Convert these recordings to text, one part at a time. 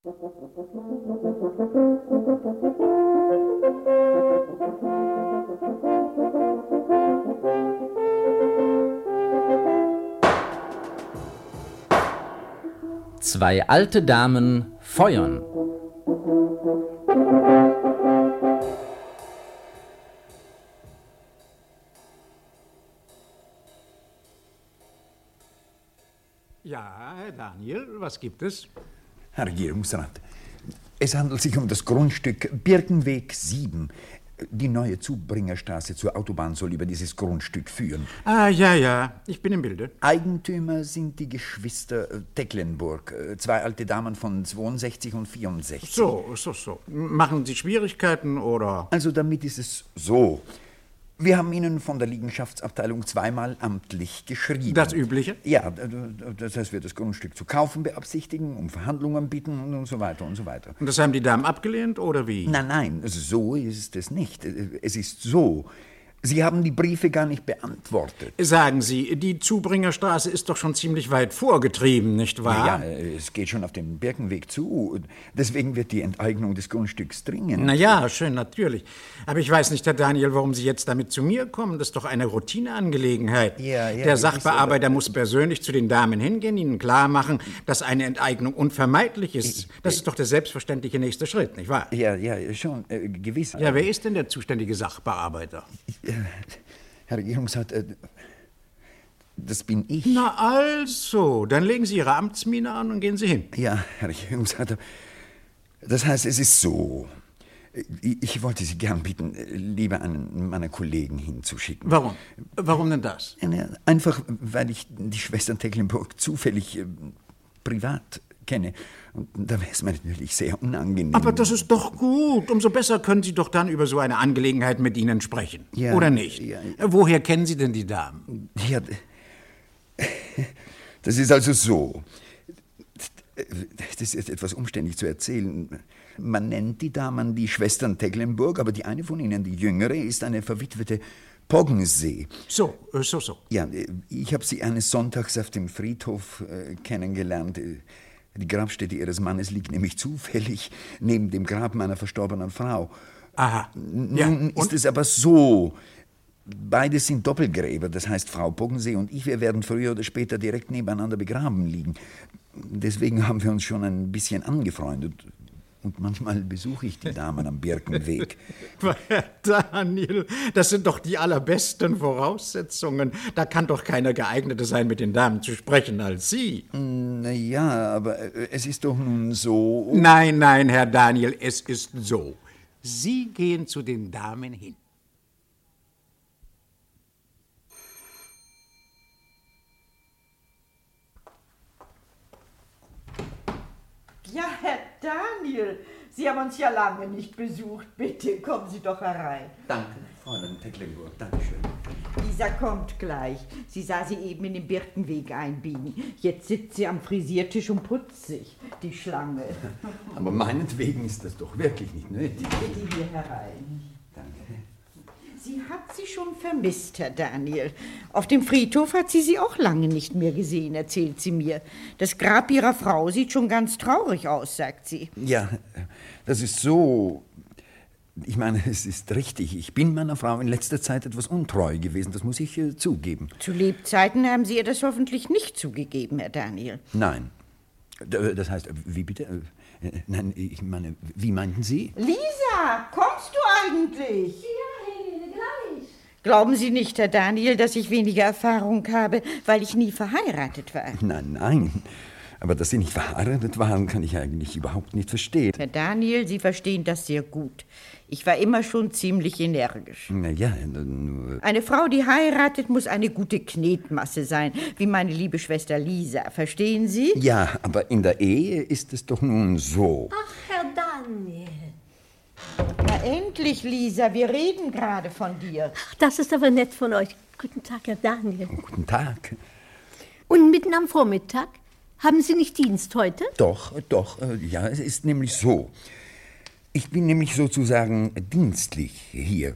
Zwei alte Damen feuern. Ja, Herr Daniel, was gibt es? Herr Regierungsrat, es handelt sich um das Grundstück Birkenweg 7. Die neue Zubringerstraße zur Autobahn soll über dieses Grundstück führen. Ah, ja, ich bin im Bilde. Eigentümer sind die Geschwister Tecklenburg, zwei alte Damen von 62 und 64. So. Machen Sie Schwierigkeiten, oder? Also damit ist es so. Wir haben Ihnen von der Liegenschaftsabteilung zweimal amtlich geschrieben. Das Übliche? Ja, das heißt, wir das Grundstück zu kaufen beabsichtigen, um Verhandlungen bitten und so weiter und so weiter. Und das haben die Damen abgelehnt, oder wie? Nein, so ist es nicht. Es ist so. Sie haben die Briefe gar nicht beantwortet. Sagen Sie, die Zubringerstraße ist doch schon ziemlich weit vorgetrieben, nicht wahr? Ja, es geht schon auf den Birkenweg zu. Deswegen wird die Enteignung des Grundstücks dringend. Na ja, schön, natürlich. Aber ich weiß nicht, Herr Daniel, warum Sie jetzt damit zu mir kommen. Das ist doch eine Routineangelegenheit. Ja, Der Sachbearbeiter muss persönlich zu den Damen hingehen, ihnen klar machen, dass eine Enteignung unvermeidlich ist. Das ist doch der selbstverständliche nächste Schritt, nicht wahr? Ja, schon, gewiss. Ja, wer ist denn der zuständige Sachbearbeiter? Herr Regierungsrat, das bin ich. Na also, dann legen Sie Ihre Amtsmiene an und gehen Sie hin. Ja, Herr Regierungsrat, das heißt, es ist so. Ich wollte Sie gern bitten, lieber einen meiner Kollegen hinzuschicken. Warum? Warum denn das? Einfach, weil ich die Schwestern Tecklenburg zufällig privat kenne. Und da wäre es mir natürlich sehr unangenehm. Aber das ist doch gut. Umso besser können Sie doch dann über so eine Angelegenheit mit ihnen sprechen. Ja, oder nicht? Ja. Woher kennen Sie denn die Damen? Ja, das ist also so. Das ist etwas umständlich zu erzählen. Man nennt die Damen die Schwestern Tecklenburg, aber die eine von ihnen, die jüngere, ist eine verwitwete Poggensee. So. Ja, ich habe sie eines Sonntags auf dem Friedhof kennengelernt. Die Grabstätte ihres Mannes liegt nämlich zufällig neben dem Grab meiner verstorbenen Frau. Aha. Nun ist es aber so. Beide sind Doppelgräber, das heißt, Frau Poggensee und ich, wir werden früher oder später direkt nebeneinander begraben liegen. Deswegen haben wir uns schon ein bisschen angefreundet. Und manchmal besuche ich die Damen am Birkenweg. Herr Daniel, das sind doch die allerbesten Voraussetzungen. Da kann doch keiner geeigneter sein, mit den Damen zu sprechen als Sie. Na ja, aber es ist doch nun so... Nein, Herr Daniel, es ist so. Sie gehen zu den Damen hin. Ja, Herr Daniel, Sie haben uns ja lange nicht besucht. Bitte, kommen Sie doch herein. Danke, Fräulein Tecklenburg, dankeschön. Lisa kommt gleich. Sie sah sie eben in den Birkenweg einbiegen. Jetzt sitzt sie am Frisiertisch und putzt sich, die Schlange. Aber meinetwegen ist das doch wirklich nicht nötig. Bitte hier herein. Danke. Sie hat Sie schon vermisst, Herr Daniel. Auf dem Friedhof hat sie auch lange nicht mehr gesehen, erzählt sie mir. Das Grab ihrer Frau sieht schon ganz traurig aus, sagt sie. Ja, das ist so. Ich meine, es ist richtig. Ich bin meiner Frau in letzter Zeit etwas untreu gewesen, das muss ich zugeben. Zu Lebzeiten haben Sie ihr das hoffentlich nicht zugegeben, Herr Daniel. Nein. Das heißt, wie bitte? Nein, ich meine, wie meinten Sie? Lisa, kommst du eigentlich? Ja, Helene, gleich. Glauben Sie nicht, Herr Daniel, dass ich weniger Erfahrung habe, weil ich nie verheiratet war? Nein. Aber dass Sie nicht verheiratet waren, kann ich eigentlich überhaupt nicht verstehen. Herr Daniel, Sie verstehen das sehr gut. Ich war immer schon ziemlich energisch. Na ja, nur... Eine Frau, die heiratet, muss eine gute Knetmasse sein, wie meine liebe Schwester Lisa. Verstehen Sie? Ja, aber in der Ehe ist es doch nun so. Ach, Herr Daniel. Na endlich, Lisa, wir reden gerade von dir. Ach, das ist aber nett von euch. Guten Tag, Herr Daniel. Guten Tag. Und mitten am Vormittag? Haben Sie nicht Dienst heute? Doch, ja, es ist nämlich so. Ich bin nämlich sozusagen dienstlich hier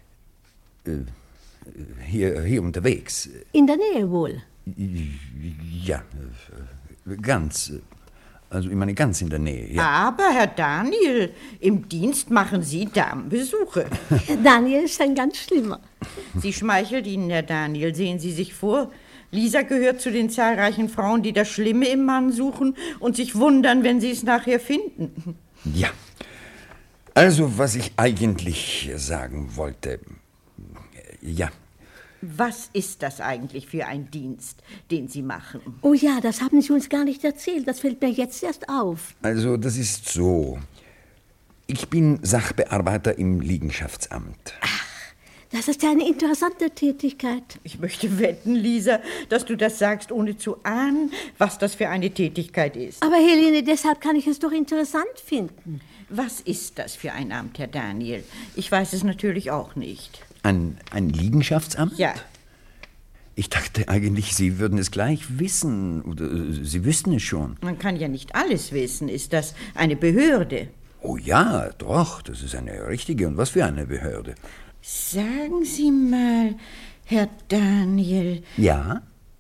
unterwegs. In der Nähe wohl. Ja, ganz. Also ich meine ganz in der Nähe, ja. Aber, Herr Daniel, im Dienst machen Sie Damenbesuche. Herr Daniel ist ein ganz schlimmer. Sie schmeichelt Ihnen, Herr Daniel, sehen Sie sich vor. Lisa gehört zu den zahlreichen Frauen, die das Schlimme im Mann suchen und sich wundern, wenn sie es nachher finden. Ja. Also, was ich eigentlich sagen wollte. Ja. Was ist das eigentlich für ein Dienst, den Sie machen? Oh ja, das haben Sie uns gar nicht erzählt. Das fällt mir jetzt erst auf. Also, das ist so. Ich bin Sachbearbeiter im Liegenschaftsamt. Das ist ja eine interessante Tätigkeit. Ich möchte wetten, Lisa, dass du das sagst, ohne zu ahnen, was das für eine Tätigkeit ist. Aber Helene, deshalb kann ich es doch interessant finden. Was ist das für ein Amt, Herr Daniel? Ich weiß es natürlich auch nicht. Ein Liegenschaftsamt? Ja. Ich dachte eigentlich, Sie würden es gleich wissen. Oder Sie wüssten es schon. Man kann ja nicht alles wissen. Ist das eine Behörde? Oh ja, doch, das ist eine richtige. Und was für eine Behörde? Sagen Sie mal, Herr Daniel. Ja?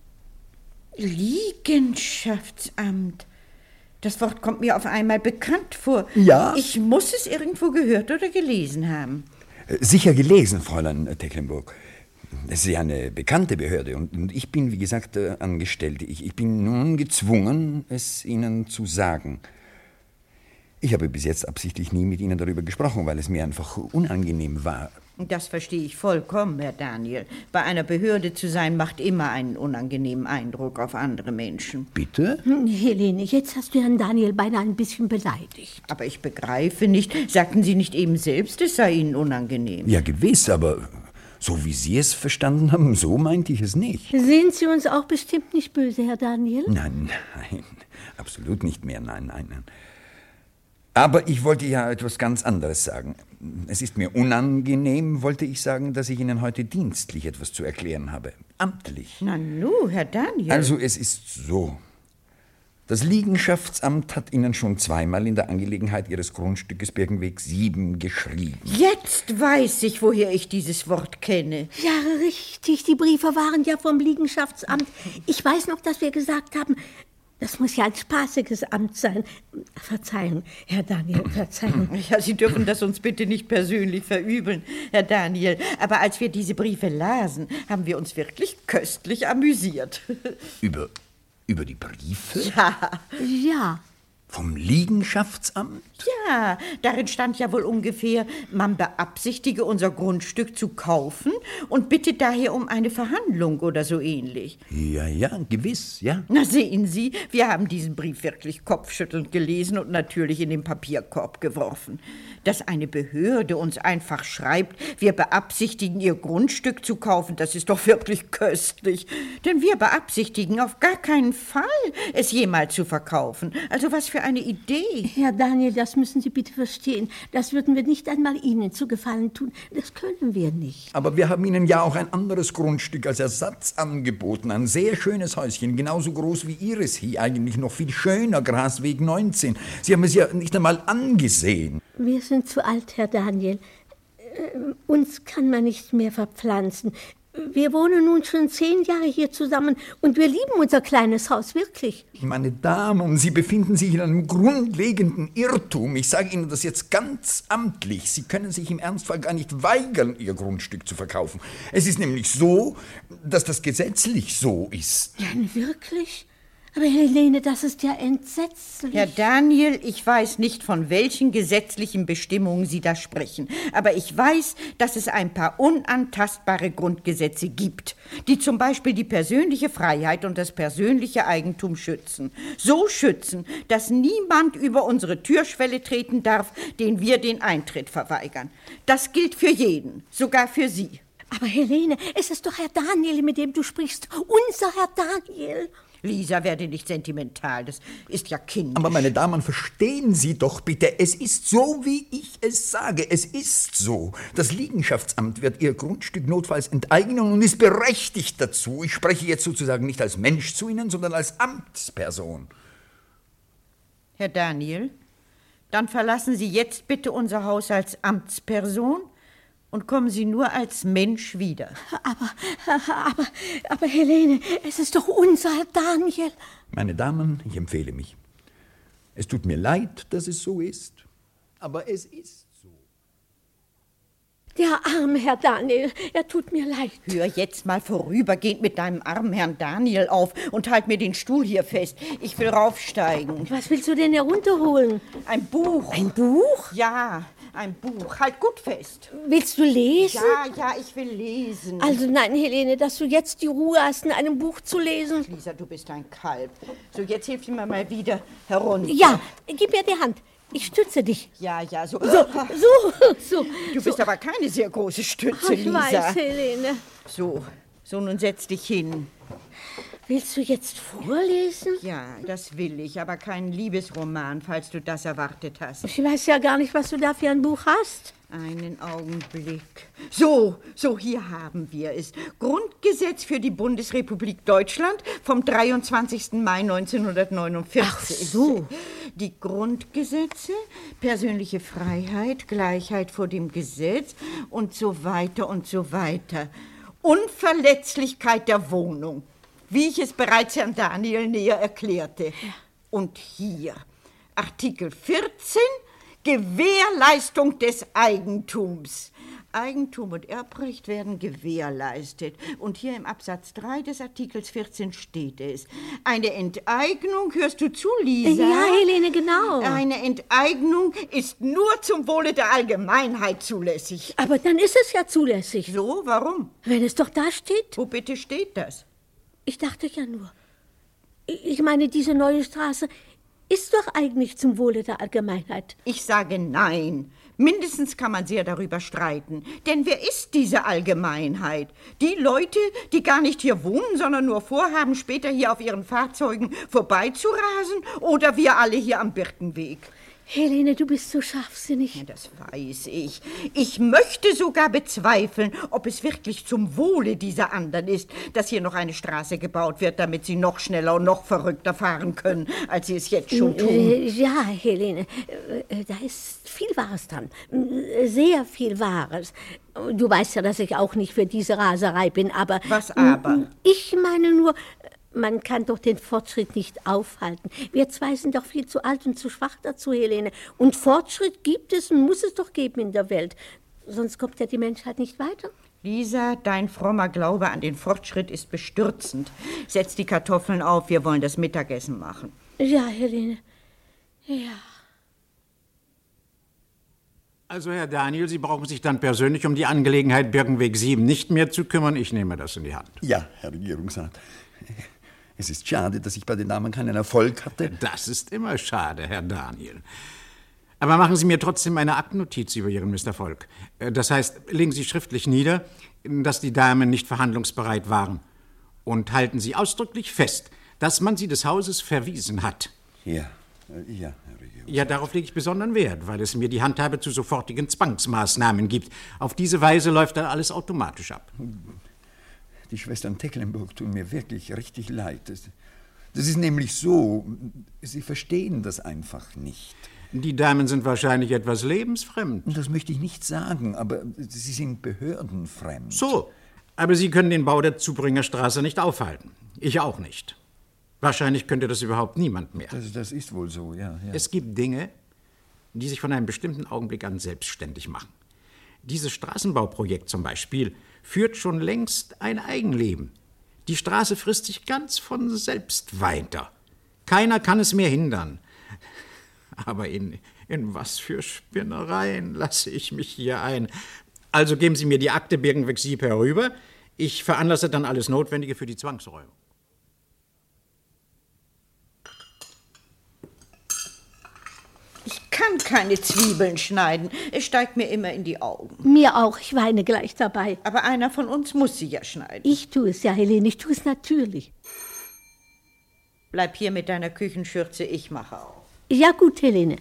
Liegenschaftsamt. Das Wort kommt mir auf einmal bekannt vor. Ja? Ich muss es irgendwo gehört oder gelesen haben. Sicher gelesen, Fräulein Tecklenburg. Es ist ja eine bekannte Behörde und ich bin, wie gesagt, Angestellte. Ich bin nun gezwungen, es Ihnen zu sagen. Ich habe bis jetzt absichtlich nie mit Ihnen darüber gesprochen, weil es mir einfach unangenehm war. Das verstehe ich vollkommen, Herr Daniel. Bei einer Behörde zu sein, macht immer einen unangenehmen Eindruck auf andere Menschen. Bitte? Helene, jetzt hast du Herrn Daniel beinahe ein bisschen beleidigt. Aber ich begreife nicht, sagten Sie nicht eben selbst, es sei Ihnen unangenehm? Ja, gewiss, aber so wie Sie es verstanden haben, so meinte ich es nicht. Sehen Sie uns auch bestimmt nicht böse, Herr Daniel? Nein, absolut nicht mehr, nein. Aber ich wollte ja etwas ganz anderes sagen. Es ist mir unangenehm, wollte ich sagen, dass ich Ihnen heute dienstlich etwas zu erklären habe. Amtlich. Nanu, Herr Daniel. Also es ist so. Das Liegenschaftsamt hat Ihnen schon zweimal in der Angelegenheit Ihres Grundstückes Birkenweg 7 geschrieben. Jetzt weiß ich, woher ich dieses Wort kenne. Ja, richtig. Die Briefe waren ja vom Liegenschaftsamt. Ich weiß noch, dass wir gesagt haben, das muss ja ein spaßiges Amt sein. Verzeihen, Herr Daniel, verzeihen. Ja, Sie dürfen das uns bitte nicht persönlich verübeln, Herr Daniel. Aber als wir diese Briefe lasen, haben wir uns wirklich köstlich amüsiert. Über die Briefe? Ja. Vom Liegenschaftsamt? Ja, darin stand ja wohl ungefähr, man beabsichtige, unser Grundstück zu kaufen und bittet daher um eine Verhandlung oder so ähnlich. Ja, gewiss, ja. Na, sehen Sie, wir haben diesen Brief wirklich kopfschüttelnd gelesen und natürlich in den Papierkorb geworfen. Dass eine Behörde uns einfach schreibt, wir beabsichtigen, ihr Grundstück zu kaufen, das ist doch wirklich köstlich. Denn wir beabsichtigen auf gar keinen Fall, es jemals zu verkaufen. Also was für eine Idee. Herr Daniel, das müssen Sie bitte verstehen. Das würden wir nicht einmal Ihnen zu Gefallen tun. Das können wir nicht. Aber wir haben Ihnen ja auch ein anderes Grundstück als Ersatz angeboten. Ein sehr schönes Häuschen, genauso groß wie Ihres hier, eigentlich noch viel schöner, Grasweg 19. Sie haben es ja nicht einmal angesehen. Wir sind zu alt, Herr Daniel. Uns kann man nicht mehr verpflanzen. Wir wohnen nun schon 10 Jahre hier zusammen und wir lieben unser kleines Haus, wirklich. Meine Damen, Sie befinden sich in einem grundlegenden Irrtum. Ich sage Ihnen das jetzt ganz amtlich. Sie können sich im Ernstfall gar nicht weigern, Ihr Grundstück zu verkaufen. Es ist nämlich so, dass das gesetzlich so ist. Nein, wirklich? Aber Helene, das ist ja entsetzlich. Herr Daniel, ich weiß nicht, von welchen gesetzlichen Bestimmungen Sie da sprechen. Aber ich weiß, dass es ein paar unantastbare Grundgesetze gibt, die zum Beispiel die persönliche Freiheit und das persönliche Eigentum schützen. So schützen, dass niemand über unsere Türschwelle treten darf, den wir den Eintritt verweigern. Das gilt für jeden, sogar für Sie. Aber Helene, es ist doch Herr Daniel, mit dem du sprichst. Unser Herr Daniel. Lisa, werde nicht sentimental, das ist ja kindisch. Aber meine Damen, verstehen Sie doch bitte, es ist so, wie ich es sage. Es ist so. Das Liegenschaftsamt wird Ihr Grundstück notfalls enteignen und ist berechtigt dazu. Ich spreche jetzt sozusagen nicht als Mensch zu Ihnen, sondern als Amtsperson. Herr Daniel, dann verlassen Sie jetzt bitte unser Haus als Amtsperson und kommen Sie nur als Mensch wieder. Aber Helene, es ist doch unser Herr Daniel. Meine Damen, ich empfehle mich. Es tut mir leid, dass es so ist, aber es ist so. Der arme Herr Daniel, er tut mir leid. Hör jetzt mal vorübergehend mit deinem armen Herrn Daniel auf und halt mir den Stuhl hier fest. Ich will raufsteigen. Was willst du denn herunterholen? Ein Buch. Ein Buch? Ja, ein Buch. Halt gut fest. Willst du lesen? Ja, ich will lesen. Also nein, Helene, dass du jetzt die Ruhe hast, in einem Buch zu lesen. Lisa, du bist ein Kalb. So, jetzt hilf mir mal wieder herunter. Ja, gib mir die Hand. Ich stütze dich. Ja, so. So. Du bist aber keine sehr große Stütze, Ich Lisa. weiß, Helene. So, nun setz dich hin. Willst du jetzt vorlesen? Ja, das will ich, aber keinen Liebesroman, falls du das erwartet hast. Ich weiß ja gar nicht, was du da für ein Buch hast. Einen Augenblick. So, hier haben wir es. Grundgesetz für die Bundesrepublik Deutschland vom 23. Mai 1949. Ach so. Die Grundgesetze, persönliche Freiheit, Gleichheit vor dem Gesetz und so weiter und so weiter. Unverletzlichkeit der Wohnung, wie ich es bereits Herrn Daniel näher erklärte. Und hier, Artikel 14, Gewährleistung des Eigentums. Eigentum und Erbrecht werden gewährleistet. Und hier im Absatz 3 des Artikels 14 steht es. Eine Enteignung, hörst du zu, Lisa? Ja, Helene, genau. Eine Enteignung ist nur zum Wohle der Allgemeinheit zulässig. Aber dann ist es ja zulässig. So, warum? Wenn es doch da steht. Wo bitte steht das? Ich dachte ja nur. Ich meine, diese neue Straße ist doch eigentlich zum Wohle der Allgemeinheit. Ich sage nein. Mindestens kann man sehr darüber streiten. Denn wer ist diese Allgemeinheit? Die Leute, die gar nicht hier wohnen, sondern nur vorhaben, später hier auf ihren Fahrzeugen vorbeizurasen? Oder wir alle hier am Birkenweg? Helene, du bist so scharfsinnig. Ja, das weiß ich. Ich möchte sogar bezweifeln, ob es wirklich zum Wohle dieser anderen ist, dass hier noch eine Straße gebaut wird, damit sie noch schneller und noch verrückter fahren können, als sie es jetzt schon tun. Ja, Helene, da ist viel Wahres dran. Sehr viel Wahres. Du weißt ja, dass ich auch nicht für diese Raserei bin, aber... Was aber? Ich meine nur... Man kann doch den Fortschritt nicht aufhalten. Wir zwei sind doch viel zu alt und zu schwach dazu, Helene. Und Fortschritt gibt es und muss es doch geben in der Welt. Sonst kommt ja die Menschheit nicht weiter. Lisa, dein frommer Glaube an den Fortschritt ist bestürzend. Setz die Kartoffeln auf, wir wollen das Mittagessen machen. Ja, Helene. Ja. Also, Herr Daniel, Sie brauchen sich dann persönlich um die Angelegenheit Birkenweg 7 nicht mehr zu kümmern. Ich nehme das in die Hand. Ja, Herr Regierungsrat. Es ist schade, dass ich bei den Damen keinen Erfolg hatte. Das ist immer schade, Herr Daniel. Aber machen Sie mir trotzdem eine Aktennotiz über Ihren Misserfolg. Das heißt, legen Sie schriftlich nieder, dass die Damen nicht verhandlungsbereit waren. Und halten Sie ausdrücklich fest, dass man sie des Hauses verwiesen hat. Ja, Herr Regierungsrat. Ja, darauf lege ich besonderen Wert, weil es mir die Handhabe zu sofortigen Zwangsmaßnahmen gibt. Auf diese Weise läuft dann alles automatisch ab. Die Schwestern Tecklenburg tun mir wirklich richtig leid. Das ist nämlich so, sie verstehen das einfach nicht. Die Damen sind wahrscheinlich etwas lebensfremd. Das möchte ich nicht sagen, aber sie sind behördenfremd. So, aber Sie können den Bau der Zubringerstraße nicht aufhalten. Ich auch nicht. Wahrscheinlich könnte das überhaupt niemand mehr. Das ist wohl so, ja. Es gibt Dinge, die sich von einem bestimmten Augenblick an selbstständig machen. Dieses Straßenbauprojekt zum Beispiel führt schon längst ein Eigenleben. Die Straße frisst sich ganz von selbst weiter. Keiner kann es mehr hindern. Aber in was für Spinnereien lasse ich mich hier ein? Also geben Sie mir die Akte Birkenweg 7 herüber. Ich veranlasse dann alles Notwendige für die Zwangsräumung. Ich kann keine Zwiebeln schneiden. Es steigt mir immer in die Augen. Mir auch, ich weine gleich dabei. Aber einer von uns muss sie ja schneiden. Ich tue es ja, Helene, ich tue es natürlich. Bleib hier mit deiner Küchenschürze, ich mache auf. Ja gut, Helene.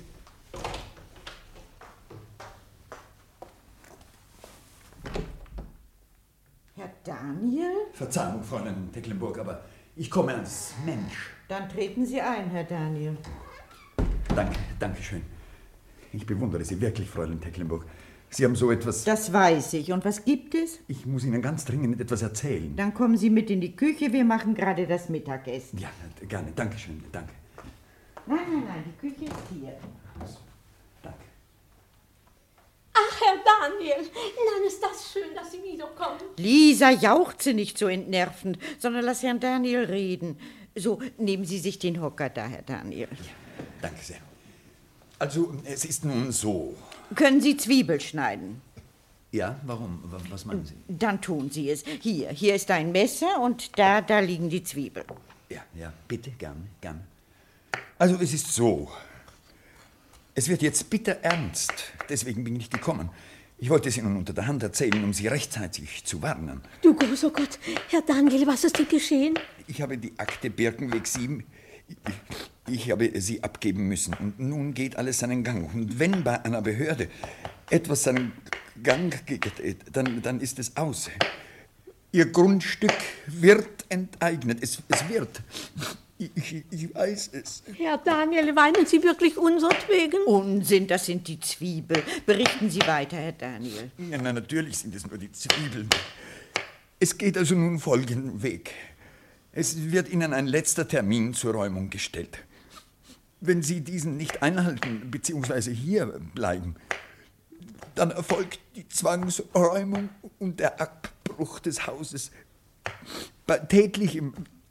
Herr Daniel? Verzeihung, Fräulein Tecklenburg, aber ich komme als Mensch. Dann treten Sie ein, Herr Daniel. Danke schön. Ich bewundere Sie wirklich, Fräulein Tecklenburg. Sie haben so etwas... Das weiß ich. Und was gibt es? Ich muss Ihnen ganz dringend etwas erzählen. Dann kommen Sie mit in die Küche, wir machen gerade das Mittagessen. Ja, gerne. Dankeschön, danke. Nein, die Küche ist hier. Danke. Ach, Herr Daniel, nein, ist das schön, dass Sie wiederkommen. Lisa, jauchze nicht so entnervend, sondern lass Herrn Daniel reden. So, nehmen Sie sich den Hocker da, Herr Daniel. Ja, danke sehr. Also, es ist nun so. Können Sie Zwiebel schneiden? Ja, warum? Was meinen Sie? Dann tun Sie es. Hier ist ein Messer und da liegen die Zwiebeln. Ja, bitte, gern. Also, es ist so. Es wird jetzt bitter ernst. Deswegen bin ich gekommen. Ich wollte es Ihnen unter der Hand erzählen, um Sie rechtzeitig zu warnen. Du großer Gott, Herr Daniel, was ist dir geschehen? Ich habe die Akte Birkenweg 7. Ich habe sie abgeben müssen. Und nun geht alles seinen Gang. Und wenn bei einer Behörde etwas seinen Gang geht, dann ist es aus. Ihr Grundstück wird enteignet. Es wird. Ich weiß es. Herr Daniel, weinen Sie wirklich unsertwegen? Unsinn, das sind die Zwiebeln. Berichten Sie weiter, Herr Daniel. Ja, natürlich sind es nur die Zwiebeln. Es geht also nun folgenden Weg. Es wird Ihnen ein letzter Termin zur Räumung gestellt. Wenn Sie diesen nicht einhalten, beziehungsweise hier bleiben, dann erfolgt die Zwangsräumung und der Abbruch des Hauses bei tätlichem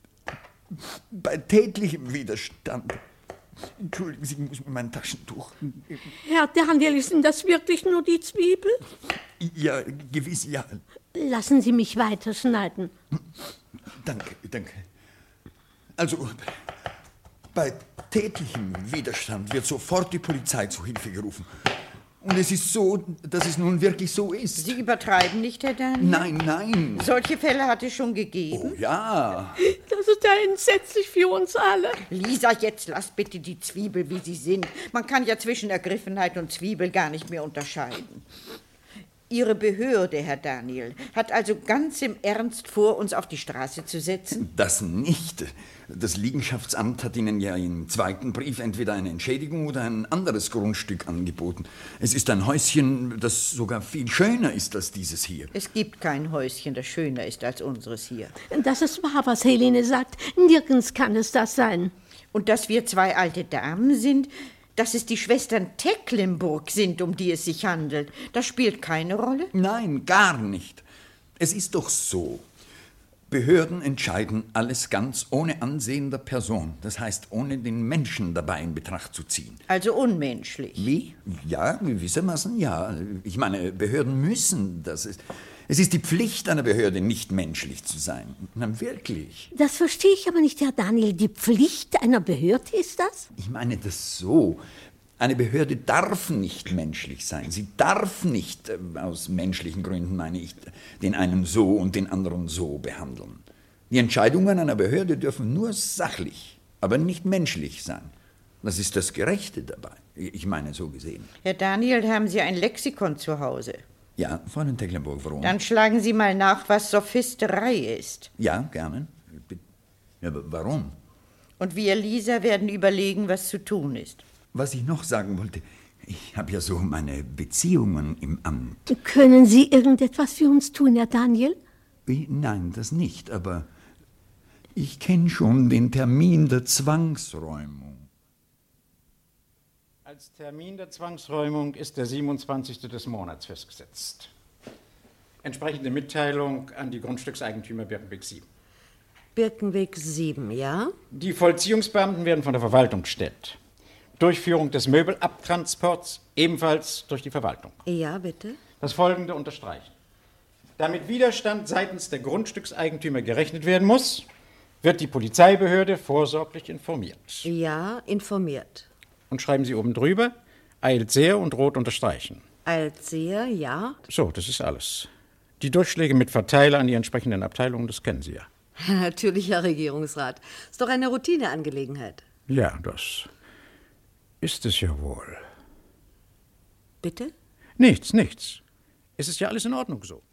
Widerstand. Entschuldigen Sie, ich muss mir mein Taschentuch. Herr Daniel, sind das wirklich nur die Zwiebeln? Ja, gewiss, ja. Lassen Sie mich weiterschneiden. Danke. Also, bei tätlichem Widerstand wird sofort die Polizei zu Hilfe gerufen. Und es ist so, dass es nun wirklich so ist. Sie übertreiben nicht, Herr Daniel? Nein. Solche Fälle hat es schon gegeben? Oh ja. Das ist ja entsetzlich für uns alle. Lisa, jetzt lass bitte die Zwiebel, wie sie sind. Man kann ja zwischen Ergriffenheit und Zwiebel gar nicht mehr unterscheiden. Ihre Behörde, Herr Daniel, hat also ganz im Ernst vor, uns auf die Straße zu setzen? Das nicht. Das Liegenschaftsamt hat Ihnen ja im zweiten Brief entweder eine Entschädigung oder ein anderes Grundstück angeboten. Es ist ein Häuschen, das sogar viel schöner ist als dieses hier. Es gibt kein Häuschen, das schöner ist als unseres hier. Das ist wahr, was Helene sagt. Nirgends kann es das sein. Und dass wir zwei alte Damen sind, dass es die Schwestern Tecklenburg sind, um die es sich handelt, das spielt keine Rolle? Nein, gar nicht. Es ist doch so. Behörden entscheiden alles ganz ohne Ansehen der Person. Das heißt, ohne den Menschen dabei in Betracht zu ziehen. Also unmenschlich. Wie? Ja, gewissermaßen ja. Ich meine, Behörden müssen das. Es ist die Pflicht einer Behörde, nicht menschlich zu sein. Na, wirklich. Das verstehe ich aber nicht, Herr Daniel. Die Pflicht einer Behörde ist das? Ich meine das so. Eine Behörde darf nicht menschlich sein. Sie darf nicht, aus menschlichen Gründen meine ich, den einen so und den anderen so behandeln. Die Entscheidungen einer Behörde dürfen nur sachlich, aber nicht menschlich sein. Das ist das Gerechte dabei. Ich meine, so gesehen. Herr Daniel, haben Sie ein Lexikon zu Hause? Ja, Fräulein Tecklenburg, warum? Dann schlagen Sie mal nach, was Sophisterei ist. Ja, gerne. Ja, aber warum? Und wir, Lisa, werden überlegen, was zu tun ist. Was ich noch sagen wollte, ich habe ja so meine Beziehungen im Amt. Können Sie irgendetwas für uns tun, Herr Daniel? Wie? Nein, das nicht, aber ich kenne schon den Termin der Zwangsräumung. Als Termin der Zwangsräumung ist der 27. des Monats festgesetzt. Entsprechende Mitteilung an die Grundstückseigentümer Birkenweg 7. Birkenweg 7, ja? Die Vollziehungsbeamten werden von der Verwaltung gestellt. Durchführung des Möbelabtransports ebenfalls durch die Verwaltung. Ja, bitte. Das Folgende unterstreichen. Damit Widerstand seitens der Grundstückseigentümer gerechnet werden muss, wird die Polizeibehörde vorsorglich informiert. Ja, informiert. Und schreiben Sie oben drüber, eilt sehr und rot unterstreichen. Eilt sehr, ja. So, das ist alles. Die Durchschläge mit Verteiler an die entsprechenden Abteilungen, das kennen Sie ja. Natürlich, Herr Regierungsrat. Ist doch eine Routineangelegenheit. Ja, das ist es ja wohl. Bitte? Nichts. Es ist ja alles in Ordnung so.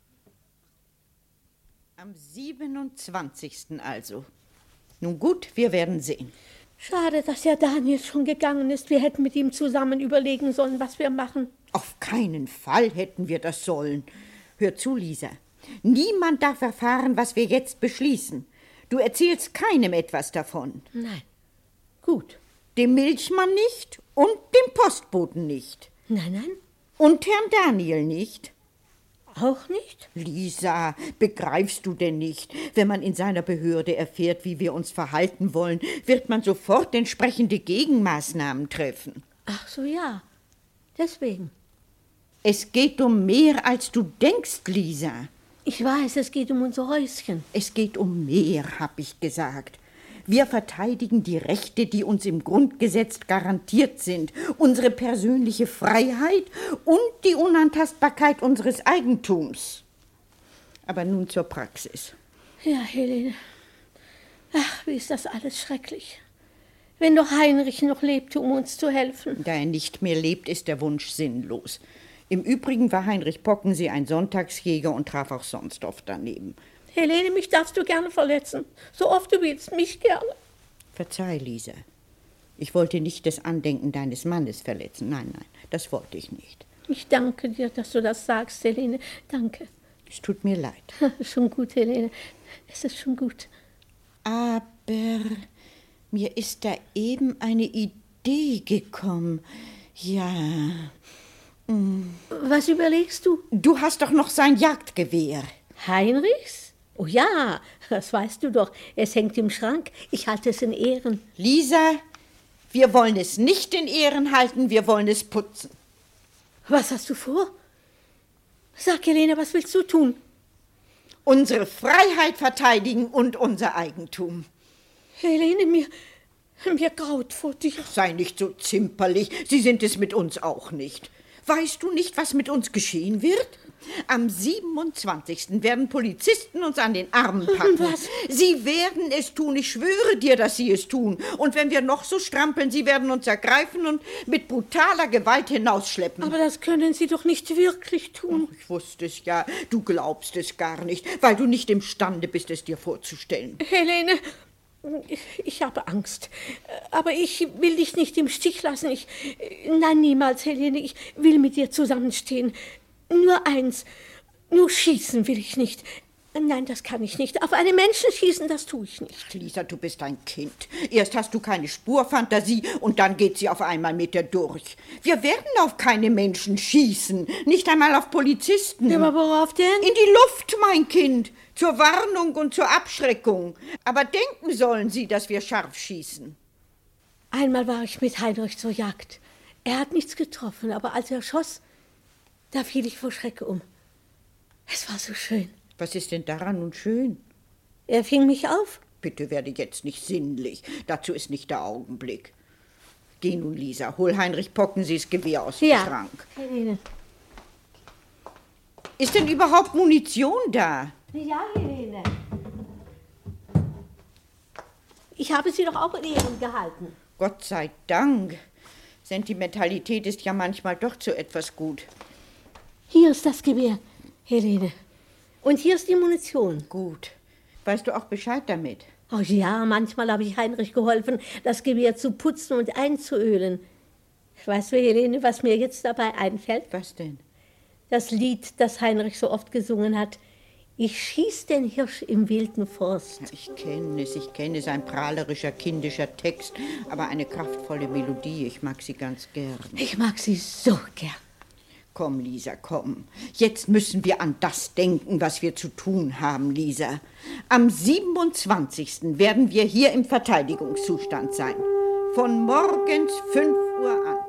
Am 27. also. Nun gut, wir werden sehen. Schade, dass Herr Daniel schon gegangen ist. Wir hätten mit ihm zusammen überlegen sollen, was wir machen. Auf keinen Fall hätten wir das sollen. Hör zu, Lisa. Niemand darf erfahren, was wir jetzt beschließen. Du erzählst keinem etwas davon. Nein. Gut, Dem Milchmann nicht und dem Postboten nicht. Nein, nein. Und Herrn Daniel nicht. Auch nicht? Lisa, begreifst du denn nicht? Wenn man in seiner Behörde erfährt, wie wir uns verhalten wollen, wird man sofort entsprechende Gegenmaßnahmen treffen. Ach so, ja. Deswegen. Es geht um mehr, als du denkst, Lisa. Ich weiß, es geht um unser Häuschen. Es geht um mehr, hab ich gesagt. Wir verteidigen die Rechte, die uns im Grundgesetz garantiert sind, unsere persönliche Freiheit und die Unantastbarkeit unseres Eigentums. Aber nun zur Praxis. Ja, Helene. Ach, wie ist das alles schrecklich. Wenn doch Heinrich noch lebte, um uns zu helfen. Da er nicht mehr lebt, ist der Wunsch sinnlos. Im Übrigen war Heinrich Pockensee ein Sonntagsjäger und traf auch sonst oft daneben. Helene, mich darfst du gerne verletzen. So oft du willst, mich gerne. Verzeih, Lisa. Ich wollte nicht das Andenken deines Mannes verletzen. Nein, nein, das wollte ich nicht. Ich danke dir, dass du das sagst, Helene. Danke. Es tut mir leid. Schon gut, Helene. Es ist schon gut. Aber mir ist da eben eine Idee gekommen. Ja. Was überlegst du? Du hast doch noch sein Jagdgewehr. Heinrichs? Oh ja, das weißt du doch. Es hängt im Schrank. Ich halte es in Ehren. Lisa, wir wollen es nicht in Ehren halten, wir wollen es putzen. Was hast du vor? Sag, Helene, was willst du tun? Unsere Freiheit verteidigen und unser Eigentum. Helene, mir graut vor dir. Sei nicht so zimperlich, Sie sind es mit uns auch nicht. Weißt du nicht, was mit uns geschehen wird? Am 27. werden Polizisten uns an den Armen packen. Was? Sie werden es tun, ich schwöre dir, dass sie es tun. Und wenn wir noch so strampeln, sie werden uns ergreifen und mit brutaler Gewalt hinausschleppen. Aber das können sie doch nicht wirklich tun. Ich wusste es ja, du glaubst es gar nicht, weil du nicht imstande bist, es dir vorzustellen. Helene, ich habe Angst. Aber ich will dich nicht im Stich lassen. Nein, niemals, Helene. Ich will mit dir zusammenstehen. Nur eins. Nur schießen will ich nicht. Nein, das kann ich nicht. Auf einen Menschen schießen, das tue ich nicht. Lisa, du bist ein Kind. Erst hast du keine Spurfantasie und dann geht sie auf einmal mit dir durch. Wir werden auf keine Menschen schießen. Nicht einmal auf Polizisten. Aber worauf denn? In die Luft, mein Kind. Zur Warnung und zur Abschreckung. Aber denken sollen sie, dass wir scharf schießen. Einmal war ich mit Heinrich zur Jagd. Er hat nichts getroffen, aber als er schoss, da fiel ich vor Schreck um. Es war so schön. Was ist denn daran nun schön? Er fing mich auf. Bitte werde jetzt nicht sinnlich. Dazu ist nicht der Augenblick. Geh nun, Lisa, hol Heinrich Pockensees Gewehr aus dem Schrank. Helene. Ist denn überhaupt Munition da? Ja, Helene. Ich habe sie doch auch in Ehren gehalten. Gott sei Dank. Sentimentalität ist ja manchmal doch zu etwas gut. Hier ist das Gewehr, Helene. Und hier ist die Munition. Gut. Weißt du auch Bescheid damit? Oh ja, manchmal habe ich Heinrich geholfen, das Gewehr zu putzen und einzuölen. Weißt du, Helene, was mir jetzt dabei einfällt? Was denn? Das Lied, das Heinrich so oft gesungen hat. Ich schieß den Hirsch im wilden Forst. Ja, ich kenne es, ein prahlerischer, kindischer Text, aber eine kraftvolle Melodie, ich mag sie ganz gern. Ich mag sie so gern. Komm, Lisa, komm. Jetzt müssen wir an das denken, was wir zu tun haben, Lisa. Am 27. werden wir hier im Verteidigungszustand sein. Von morgens 5 Uhr an.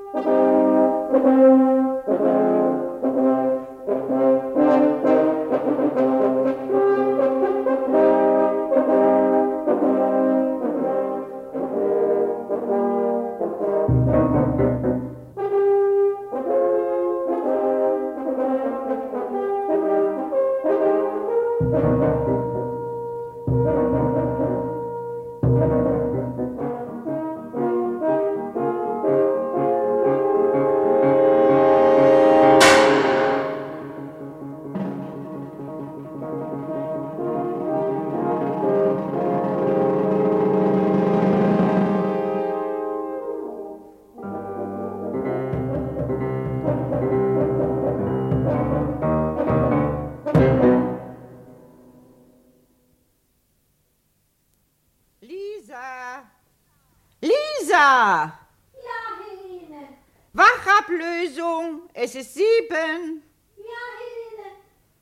Lisa! Ja, Helene. Wachablösung, es ist 7. Ja, Helene.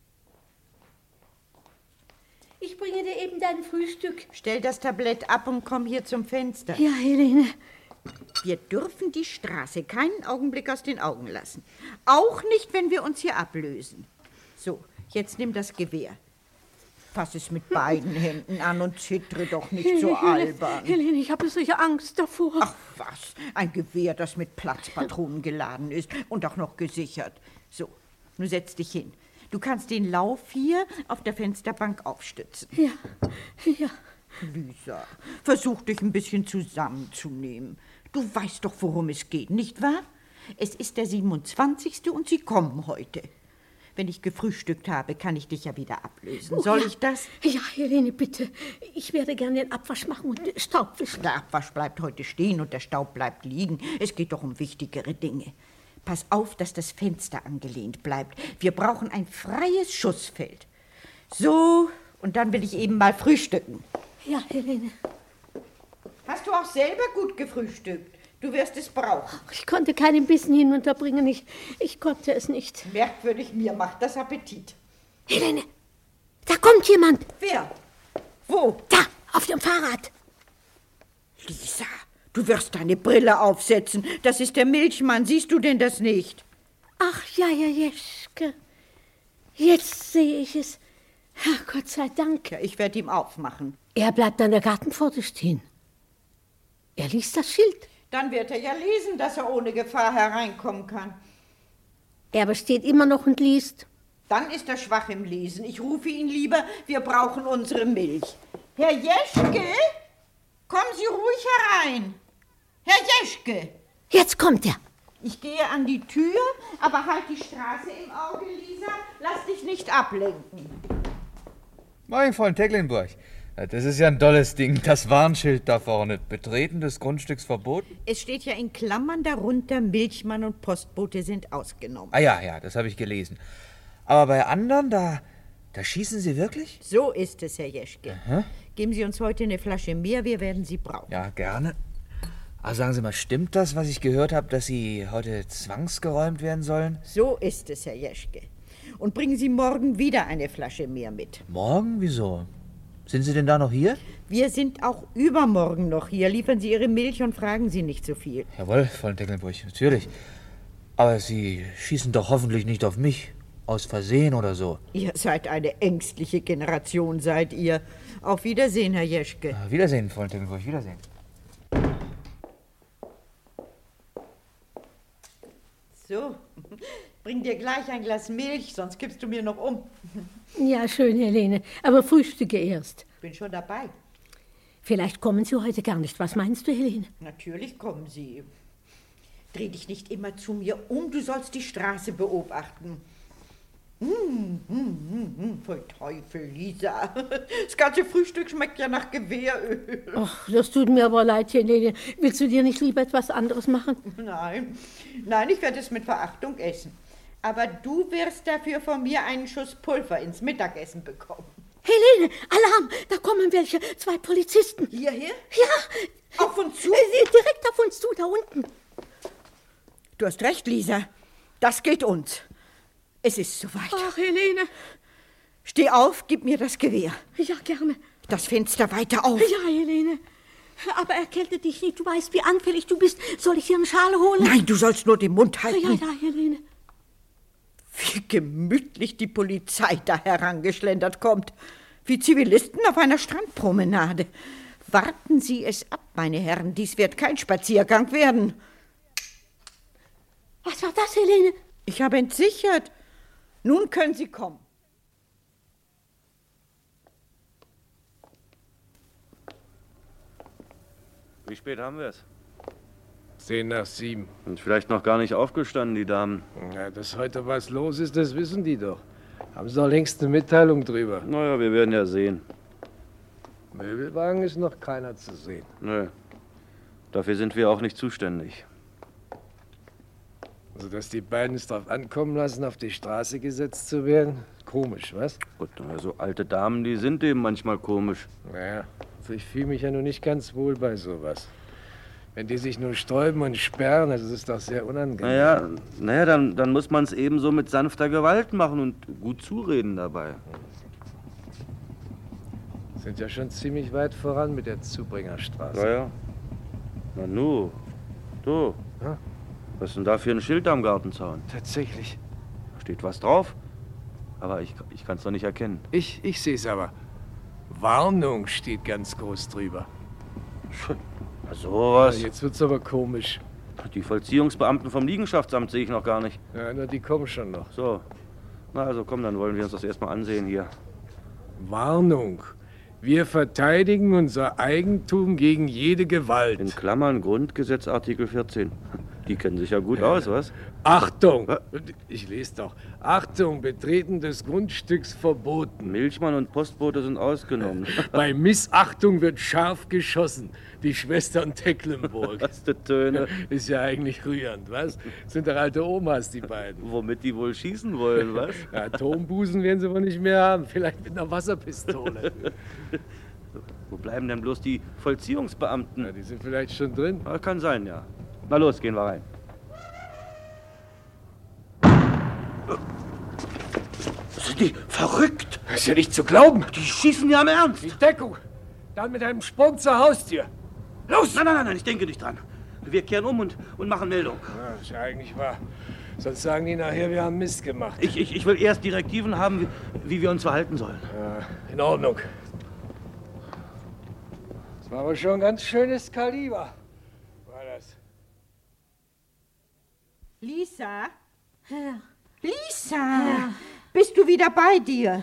Ich bringe dir eben dein Frühstück. Stell das Tablett ab und komm hier zum Fenster. Ja, Helene. Wir dürfen die Straße keinen Augenblick aus den Augen lassen. Auch nicht, wenn wir uns hier ablösen. So, jetzt nimm das Gewehr. Fass es mit beiden Händen an und zittere doch nicht so albern. Helene, ich habe solche Angst davor. Ach was, ein Gewehr, das mit Platzpatronen geladen ist und auch noch gesichert. So, nun setz dich hin. Du kannst den Lauf hier auf der Fensterbank aufstützen. Ja, ja. Lisa, versuch dich ein bisschen zusammenzunehmen. Du weißt doch, worum es geht, nicht wahr? Es ist der 27. und Sie kommen heute. Wenn ich gefrühstückt habe, kann ich dich ja wieder ablösen. Oh, Soll ja. ich das? Ja, Helene, bitte. Ich werde gerne den Abwasch machen und Staub wischen. Der Abwasch bleibt heute stehen und der Staub bleibt liegen. Es geht doch um wichtigere Dinge. Pass auf, dass das Fenster angelehnt bleibt. Wir brauchen ein freies Schussfeld. So, und dann will ich eben mal frühstücken. Ja, Helene. Hast du auch selber gut gefrühstückt? Du wirst es brauchen. Ich konnte keinen Bissen hinunterbringen. Ich konnte es nicht. Merkwürdig, mir macht das Appetit. Helene, da kommt jemand. Wer? Wo? Da, auf dem Fahrrad. Lisa, du wirst deine Brille aufsetzen. Das ist der Milchmann. Siehst du denn das nicht? Ach ja, Jeschke. Jetzt sehe ich es. Ach, Gott sei Dank. Ja, ich werde ihm aufmachen. Er bleibt an der Gartenpforte stehen. Er liest das Schild. Dann wird er ja lesen, dass er ohne Gefahr hereinkommen kann. Er aber steht immer noch und liest. Dann ist er schwach im Lesen. Ich rufe ihn lieber, wir brauchen unsere Milch. Herr Jeschke, kommen Sie ruhig herein. Herr Jeschke. Jetzt kommt er. Ich gehe an die Tür, aber halt die Straße im Auge, Lisa. Lass dich nicht ablenken. Moin, Freund Tecklenburg. Ja, das ist ja ein tolles Ding, das Warnschild da vorne. Betreten des Grundstücks verboten. Es steht ja in Klammern darunter, Milchmann und Postbote sind ausgenommen. Ah ja, das habe ich gelesen. Aber bei anderen, da schießen Sie wirklich? So ist es, Herr Jeschke. Geben Sie uns heute eine Flasche mehr, wir werden sie brauchen. Ja, gerne. Aber sagen Sie mal, stimmt das, was ich gehört habe, dass Sie heute zwangsgeräumt werden sollen? So ist es, Herr Jeschke. Und bringen Sie morgen wieder eine Flasche mehr mit. Morgen? Wieso? Sind Sie denn da noch hier? Wir sind auch übermorgen noch hier. Liefern Sie Ihre Milch und fragen Sie nicht so viel. Jawohl, Freund Tecklenburg, natürlich. Aber Sie schießen doch hoffentlich nicht auf mich. Aus Versehen oder so. Ihr seid eine ängstliche Generation, seid ihr. Auf Wiedersehen, Herr Jeschke. Wiedersehen, Freund Tecklenburg, Wiedersehen. So, bring dir gleich ein Glas Milch, sonst kippst du mir noch um. Ja, schön, Helene. Aber frühstücke erst. Bin schon dabei. Vielleicht kommen Sie heute gar nicht. Was meinst du, Helene? Natürlich kommen Sie. Dreh dich nicht immer zu mir um, du sollst die Straße beobachten. Voll Teufel, Lisa. Das ganze Frühstück schmeckt ja nach Gewehröl. Ach, das tut mir aber leid, Helene. Willst du dir nicht lieber etwas anderes machen? Nein, ich werde es mit Verachtung essen. Aber du wirst dafür von mir einen Schuss Pulver ins Mittagessen bekommen. Helene, Alarm! Da kommen welche. 2 Polizisten. Hierher? Ja. Auf uns zu? Direkt auf uns zu, da unten. Du hast recht, Lisa. Das geht uns. Es ist soweit. Ach, Helene. Steh auf, gib mir das Gewehr. Ja, gerne. Das Fenster weiter auf. Ja, Helene. Aber erkälte dich nicht. Du weißt, wie anfällig du bist. Soll ich dir einen Schal holen? Nein, du sollst nur den Mund halten. Ja, Helene. Wie gemütlich die Polizei da herangeschlendert kommt. Wie Zivilisten auf einer Strandpromenade. Warten Sie es ab, meine Herren. Dies wird kein Spaziergang werden. Was war das, Helene? Ich habe entsichert. Nun können Sie kommen. Wie spät haben wir es? 6:10. Und vielleicht noch gar nicht aufgestanden, die Damen. Ja, dass heute was los ist, das wissen die doch. Haben sie doch längst eine Mitteilung drüber. Naja, wir werden ja sehen. Möbelwagen ist noch keiner zu sehen. Nö. Dafür sind wir auch nicht zuständig. Also, dass die beiden es drauf ankommen lassen, auf die Straße gesetzt zu werden? Komisch, was? Gut, so alte Damen, die sind eben manchmal komisch. Naja, also ich fühle mich ja nur nicht ganz wohl bei sowas. Wenn die sich nun sträuben und sperren, das ist doch sehr unangenehm. Naja, dann muss man es eben so mit sanfter Gewalt machen und gut zureden dabei. Sind ja schon ziemlich weit voran mit der Zubringerstraße. Ja. Na nu, du. Ja? Was ist denn da für ein Schild am Gartenzaun? Tatsächlich. Steht was drauf? Aber ich kann es doch nicht erkennen. Ich sehe es aber. Warnung steht ganz groß drüber. Na, sowas. Jetzt wird's aber komisch. Die Vollziehungsbeamten vom Liegenschaftsamt sehe ich noch gar nicht. Ja, na, die kommen schon noch. So. Na also komm, dann wollen wir uns das erstmal ansehen hier. Warnung. Wir verteidigen unser Eigentum gegen jede Gewalt. In Klammern Grundgesetz Artikel 14. Die kennen sich ja gut aus, was? Achtung! Ich lese doch. Achtung, Betreten des Grundstücks verboten. Milchmann und Postbote sind ausgenommen. Bei Missachtung wird scharf geschossen. Die Schwestern Tecklenburg. Was für Töne. Ist ja eigentlich rührend, was? Sind doch alte Omas, die beiden. Womit die wohl schießen wollen, was? Ja, Atombusen werden sie wohl nicht mehr haben. Vielleicht mit einer Wasserpistole. Wo bleiben denn bloß die Vollziehungsbeamten? Ja, die sind vielleicht schon drin. Ja, kann sein, ja. Na los, gehen wir rein. Sind die verrückt? Das ist ja nicht zu glauben. Die schießen ja im Ernst. Die Deckung. Dann mit einem Sprung zur Haustür. Los! Nein, ich denke nicht dran. Wir kehren um und machen Meldung. Ja, das ist ja eigentlich wahr. Sonst sagen die nachher, wir haben Mist gemacht. Ich will erst Direktiven haben, wie wir uns verhalten sollen. Ja, in Ordnung. Das war aber schon ein ganz schönes Kaliber. War das? Lisa? Ja. Lisa? Ja. Bist du wieder bei dir?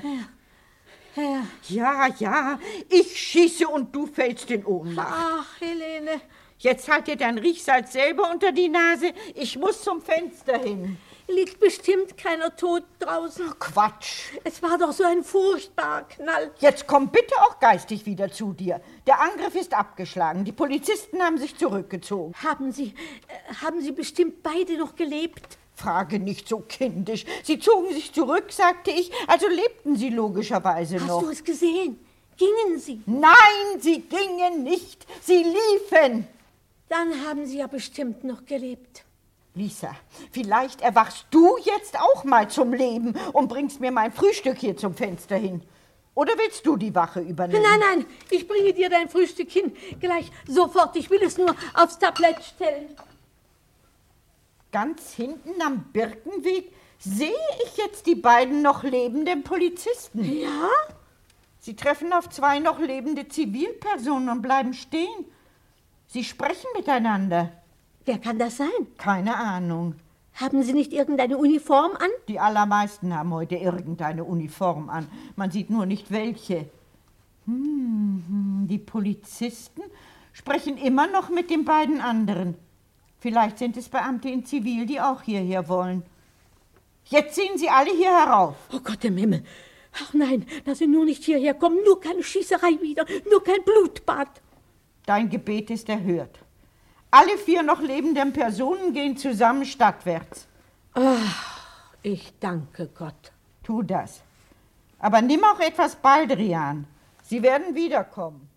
Ja. Ja, ich schieße und du fällst in Ohnmacht. Ach, Helene. Jetzt halt dir dein Riechsalz selber unter die Nase. Ich muss zum Fenster hin. Liegt bestimmt keiner tot draußen. Quatsch. Es war doch so ein furchtbarer Knall. Jetzt komm bitte auch geistig wieder zu dir. Der Angriff ist abgeschlagen. Die Polizisten haben sich zurückgezogen. Haben Sie bestimmt beide noch gelebt? Frage nicht so kindisch. Sie zogen sich zurück, sagte ich, also lebten sie logischerweise noch. Hast du es gesehen? Gingen sie? Nein, sie gingen nicht. Sie liefen. Dann haben sie ja bestimmt noch gelebt. Lisa, vielleicht erwachst du jetzt auch mal zum Leben und bringst mir mein Frühstück hier zum Fenster hin. Oder willst du die Wache übernehmen? Nein, ich bringe dir dein Frühstück hin. Gleich, sofort. Ich will es nur aufs Tablett stellen. Ganz hinten am Birkenweg sehe ich jetzt die beiden noch lebenden Polizisten. Ja? Sie treffen auf zwei noch lebende Zivilpersonen und bleiben stehen. Sie sprechen miteinander. Wer kann das sein? Keine Ahnung. Haben Sie nicht irgendeine Uniform an? Die allermeisten haben heute irgendeine Uniform an. Man sieht nur nicht welche. Die Polizisten sprechen immer noch mit den beiden anderen. Vielleicht sind es Beamte in Zivil, die auch hierher wollen. Jetzt ziehen sie alle hier herauf. Oh Gott im Himmel. Ach nein, dass Sie nur nicht hierher kommen. Nur keine Schießerei wieder. Nur kein Blutbad. Dein Gebet ist erhört. Alle 4 noch lebenden Personen gehen zusammen stadtwärts. Ach, ich danke Gott. Tu das. Aber nimm auch etwas Baldrian. Sie werden wiederkommen.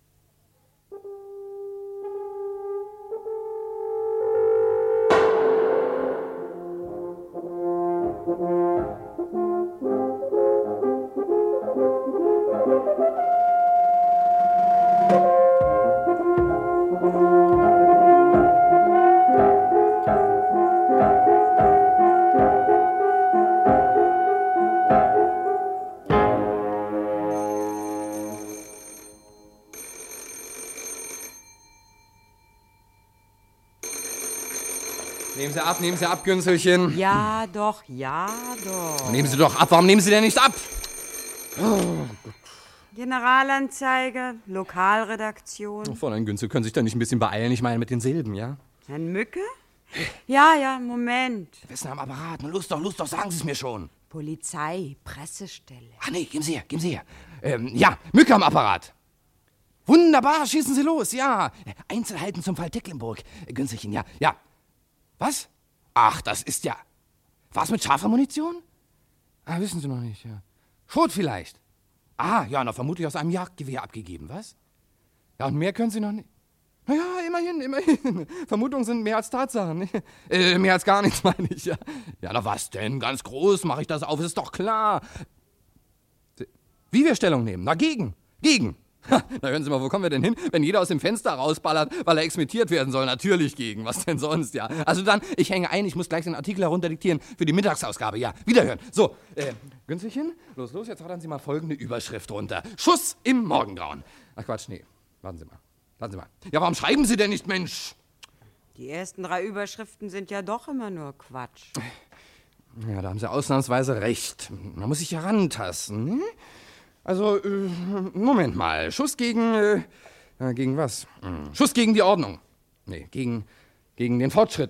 Nehmen Sie ab, Günzelchen. Ja doch. Nehmen Sie doch ab, warum nehmen Sie denn nicht ab? Generalanzeiger, Lokalredaktion. Fräulein Günzel, können Sie sich da nicht ein bisschen beeilen? Ich meine mit den Silben, ja? Herrn Mücke? Ja, Moment. Wer am Apparat? Los doch, sagen Sie es mir schon. Polizei, Pressestelle. Ach nee, geben Sie her. Ja, Mücke am Apparat. Wunderbar, schießen Sie los, ja. Einzelheiten zum Fall Tecklenburg. Günzelchen, ja. Was? Ach, das ist ja... Was mit scharfer Munition? Ah, wissen Sie noch nicht, ja. Schrot vielleicht. Ah, ja, na vermutlich aus einem Jagdgewehr abgegeben, was? Ja, und mehr können Sie noch nicht... Naja, immerhin. Vermutungen sind mehr als Tatsachen. Mehr als gar nichts, meine ich. Ja, na was denn? Ganz groß mache ich das auf, ist doch klar. Wie wir Stellung nehmen? Na, gegen. Na, hören Sie mal, wo kommen wir denn hin, wenn jeder aus dem Fenster rausballert, weil er exmittiert werden soll? Natürlich gegen. Was denn sonst, ja? Also dann, ich hänge ein, ich muss gleich den Artikel herunterdiktieren für die Mittagsausgabe. Ja, wiederhören. So, Günzelchen, los, jetzt rattern Sie mal folgende Überschrift runter. Schuss im Morgengrauen. Ach Quatsch, nee. Warten Sie mal. Ja, warum schreiben Sie denn nicht, Mensch? Die ersten 3 Überschriften sind ja doch immer nur Quatsch. Ja, da haben Sie ausnahmsweise recht. Man muss sich herantasten, ne? Also, Moment mal. Schuss gegen was? Schuss gegen die Ordnung. Nee, gegen den Fortschritt.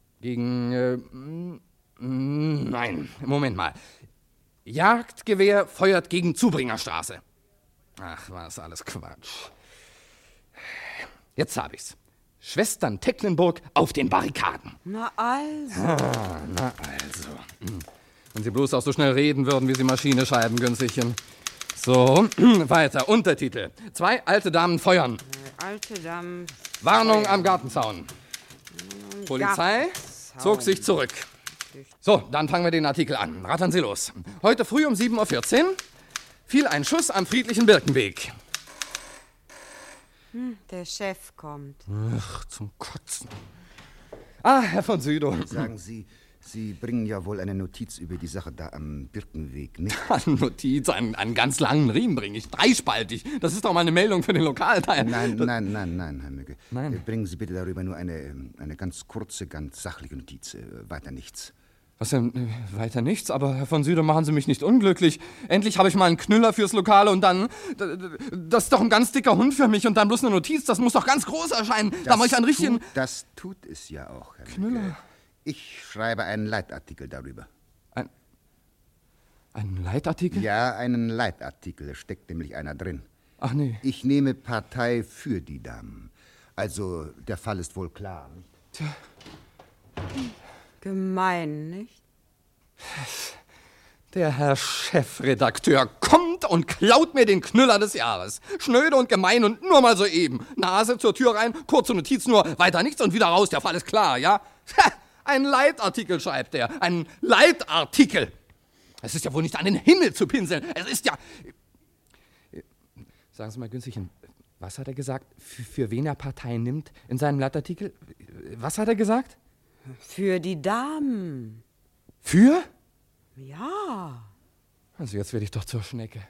Nein, Moment mal. Jagdgewehr feuert gegen Zubringerstraße. Ach, war das alles Quatsch. Jetzt hab ich's. Schwestern Tecklenburg auf den Barrikaden. Na also. Wenn Sie bloß auch so schnell reden würden, wie Sie Maschine schreiben, Günzelchen. So, weiter. Untertitel. 2 alte Damen feuern. Alte Damen. Warnung am Gartenzaun. Polizei zog sich zurück. So, dann fangen wir den Artikel an. Rattern Sie los. Heute früh um 7:14 Uhr fiel ein Schuss am friedlichen Birkenweg. Der Chef kommt. Ach, zum Kotzen. Ah, Herr von Südow. Sagen Sie, Sie bringen ja wohl eine Notiz über die Sache da am Birkenweg, nicht? Eine Notiz, einen ganz langen Riemen bringe ich, 3-spaltig. Das ist doch mal eine Meldung für den Lokalteil. Nein, Herr Mügge. Nein. Bringen Sie bitte darüber nur eine ganz kurze, ganz sachliche Notiz. Weiter nichts. Was denn? Weiter nichts? Aber, Herr von Südow, machen Sie mich nicht unglücklich. Endlich habe ich mal einen Knüller fürs Lokale und dann... Das ist doch ein ganz dicker Hund für mich und dann bloß eine Notiz. Das muss doch ganz groß erscheinen. Da mache ich einen richtigen... Das tut es ja auch, Herr Knüller. Mügge. Ich schreibe einen Leitartikel darüber. Einen Leitartikel? Ja, einen Leitartikel. Steckt nämlich einer drin. Ach nee. Ich nehme Partei für die Damen. Also, der Fall ist wohl klar, nicht? Tja. Gemein, nicht? Der Herr Chefredakteur kommt und klaut mir den Knüller des Jahres. Schnöde und gemein und nur mal so eben. Nase zur Tür rein, kurze Notiz nur, weiter nichts und wieder raus, der Fall ist klar, ja? Ein Leitartikel schreibt er, ein Leitartikel. Es ist ja wohl nicht an den Himmel zu pinseln, es ist ja... Sagen Sie mal, Günzelchen, was hat er gesagt, für wen er Partei nimmt in seinem Leitartikel? Was hat er gesagt? Für die Damen. Für? Ja. Also jetzt werde ich doch zur Schnecke.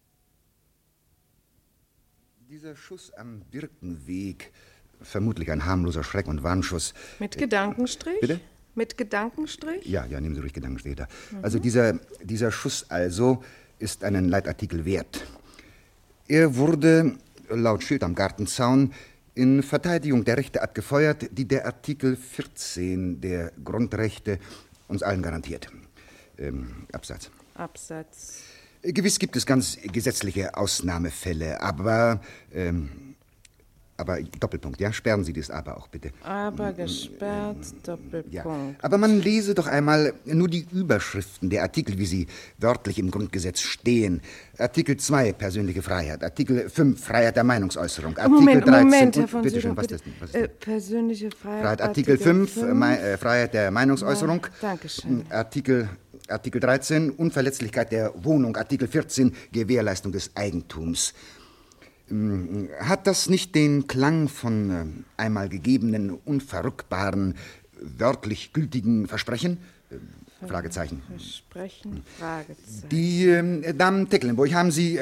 Dieser Schuss am Birkenweg, vermutlich ein harmloser Schreck- und Warnschuss. Mit Gedankenstrich? Bitte? Mit Gedankenstrich? Ja, nehmen Sie ruhig Gedankenstrich da. Also dieser Schuss also ist einen Leitartikel wert. Er wurde, laut Schild am Gartenzaun, in Verteidigung der Rechte abgefeuert, die der Artikel 14 der Grundrechte uns allen garantiert. Absatz. Gewiss gibt es ganz gesetzliche Ausnahmefälle, aber Doppelpunkt, ja? Sperren Sie das aber auch bitte. Aber gesperrt, Doppelpunkt. Ja. Aber man lese doch einmal nur die Überschriften der Artikel, wie sie wörtlich im Grundgesetz stehen. Artikel 2, persönliche Freiheit. Artikel 5, Freiheit der Meinungsäußerung. Artikel 13, Moment, Herr von bitte Südow, schön, was ist denn? persönliche Freiheit. Artikel 5, Freiheit der Meinungsäußerung. Dankeschön. Artikel 13, Unverletzlichkeit der Wohnung. Artikel 14, Gewährleistung des Eigentums. Hat das nicht den Klang von einmal gegebenen, unverrückbaren, wörtlich gültigen Versprechen? Fragezeichen. Versprechen, Fragezeichen. Die Damen Tecklenburg haben Sie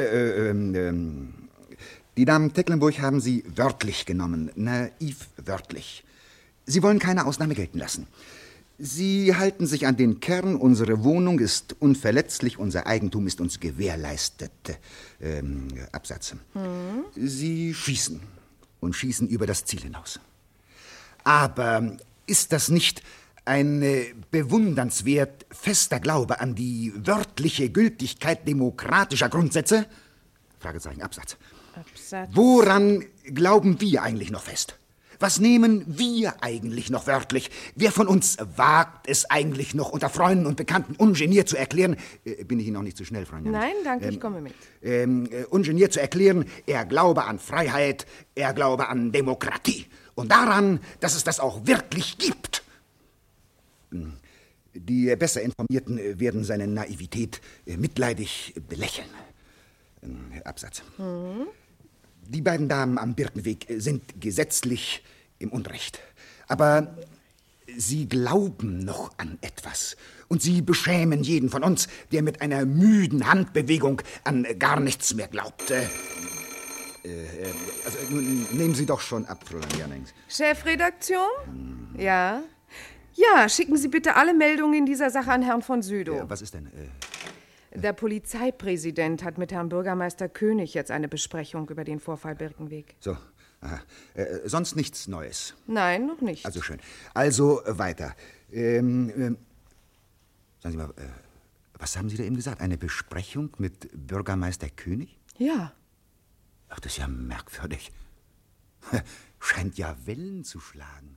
wörtlich genommen, naiv wörtlich. Sie wollen keine Ausnahme gelten lassen. Sie halten sich an den Kern, unsere Wohnung ist unverletzlich, unser Eigentum ist uns gewährleistet. Absatz. Sie schießen und schießen über das Ziel hinaus. Aber ist das nicht ein bewundernswert fester Glaube an die wörtliche Gültigkeit demokratischer Grundsätze? Fragezeichen, Absatz. Woran glauben wir eigentlich noch fest? Was nehmen wir eigentlich noch wörtlich? Wer von uns wagt es eigentlich noch, unter Freunden und Bekannten ungeniert zu erklären, bin ich Ihnen noch nicht zu schnell, Freundin? Nein, danke, ich komme mit. Ungeniert zu erklären, er glaube an Freiheit, er glaube an Demokratie und daran, dass es das auch wirklich gibt. Die besser Informierten werden seine Naivität mitleidig belächeln. Absatz. Die beiden Damen am Birkenweg sind gesetzlich im Unrecht. Aber sie glauben noch an etwas. Und sie beschämen jeden von uns, der mit einer müden Handbewegung an gar nichts mehr glaubt. Also nehmen Sie doch schon ab, Fräulein Jannings. Chefredaktion? Ja. Ja, schicken Sie bitte alle Meldungen in dieser Sache an Herrn von Südow. Was ist denn? Der Polizeipräsident hat mit Herrn Bürgermeister König jetzt eine Besprechung über den Vorfall Birkenweg. So, aha. Sonst nichts Neues? Nein, noch nicht. Also schön. Also weiter. Sagen Sie mal, was haben Sie da eben gesagt? Eine Besprechung mit Bürgermeister König? Ja. Ach, das ist ja merkwürdig. Scheint ja Wellen zu schlagen.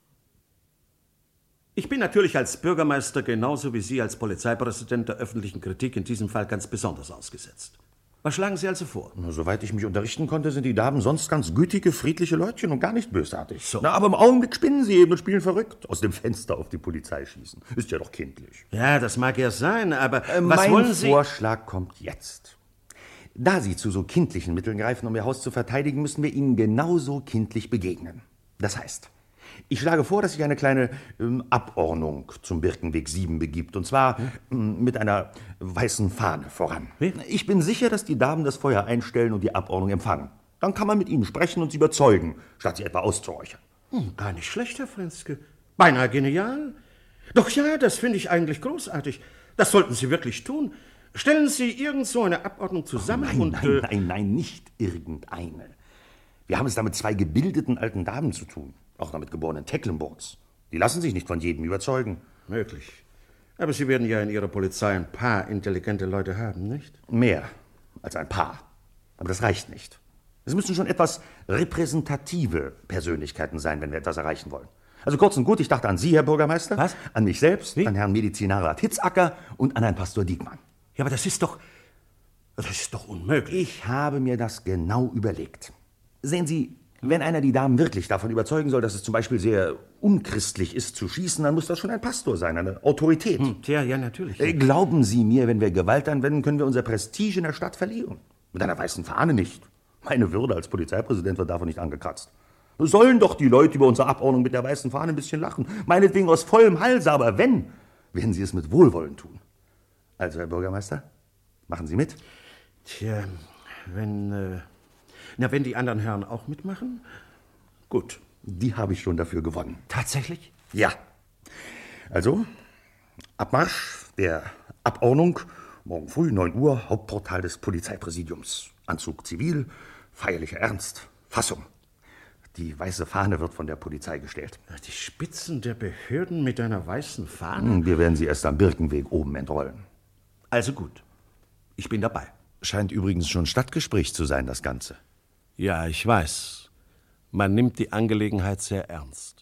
Ich bin natürlich als Bürgermeister genauso wie Sie als Polizeipräsident der öffentlichen Kritik in diesem Fall ganz besonders ausgesetzt. Was schlagen Sie also vor? Na, soweit ich mich unterrichten konnte, sind die Damen sonst ganz gütige, friedliche Leutchen und gar nicht bösartig. So. Na, aber im Augenblick spinnen sie eben und spielen verrückt. Aus dem Fenster auf die Polizei schießen. Ist ja doch kindlich. Ja, das mag ja sein, aber was mein wollen Sie... Vorschlag kommt jetzt. Da Sie zu so kindlichen Mitteln greifen, um Ihr Haus zu verteidigen, müssen wir Ihnen genauso kindlich begegnen. Das heißt, ich schlage vor, dass sich eine kleine Abordnung zum Birkenweg 7 begibt. Und zwar mit einer weißen Fahne voran. Ich bin sicher, dass die Damen das Feuer einstellen und die Abordnung empfangen. Dann kann man mit ihnen sprechen und sie überzeugen, statt sie etwa auszuräuchern. Gar nicht schlecht, Herr Frenske. Beinahe genial. Doch ja, das finde ich eigentlich großartig. Das sollten Sie wirklich tun. Stellen Sie irgend so eine Abordnung zusammen Nein, nicht irgendeine. Wir haben es da mit zwei gebildeten alten Damen zu tun. Auch noch mit geborenen Tecklenburgs. Die lassen sich nicht von jedem überzeugen. Möglich. Aber Sie werden ja in Ihrer Polizei ein paar intelligente Leute haben, nicht? Mehr als ein paar. Aber das reicht nicht. Es müssen schon etwas repräsentative Persönlichkeiten sein, wenn wir etwas erreichen wollen. Also kurz und gut, ich dachte an Sie, Herr Bürgermeister. Was? An mich selbst, an Herrn Medizinalrat Hitzacker und an Herrn Pastor Diekmann. Ja, aber das ist doch unmöglich. Ich habe mir das genau überlegt. Sehen Sie, wenn einer die Damen wirklich davon überzeugen soll, dass es zum Beispiel sehr unchristlich ist zu schießen, dann muss das schon ein Pastor sein, eine Autorität. Tja, ja, natürlich. Glauben Sie mir, wenn wir Gewalt anwenden, können wir unser Prestige in der Stadt verlieren. Mit einer weißen Fahne nicht. Meine Würde als Polizeipräsident wird davon nicht angekratzt. Sollen doch die Leute über unsere Abordnung mit der weißen Fahne ein bisschen lachen. Meinetwegen aus vollem Halse, aber wenn, werden sie es mit Wohlwollen tun. Also, Herr Bürgermeister, machen Sie mit? Tja, wenn die anderen Herren auch mitmachen? Gut. Die habe ich schon dafür gewonnen. Tatsächlich? Ja. Also, Abmarsch der Abordnung, morgen früh, 9 Uhr, Hauptportal des Polizeipräsidiums. Anzug zivil, feierlicher Ernst, Fassung. Die weiße Fahne wird von der Polizei gestellt. Die Spitzen der Behörden mit einer weißen Fahne? Wir werden sie erst am Birkenweg oben entrollen. Also gut, ich bin dabei. Scheint übrigens schon Stadtgespräch zu sein, das Ganze. Ja, ich weiß. Man nimmt die Angelegenheit sehr ernst.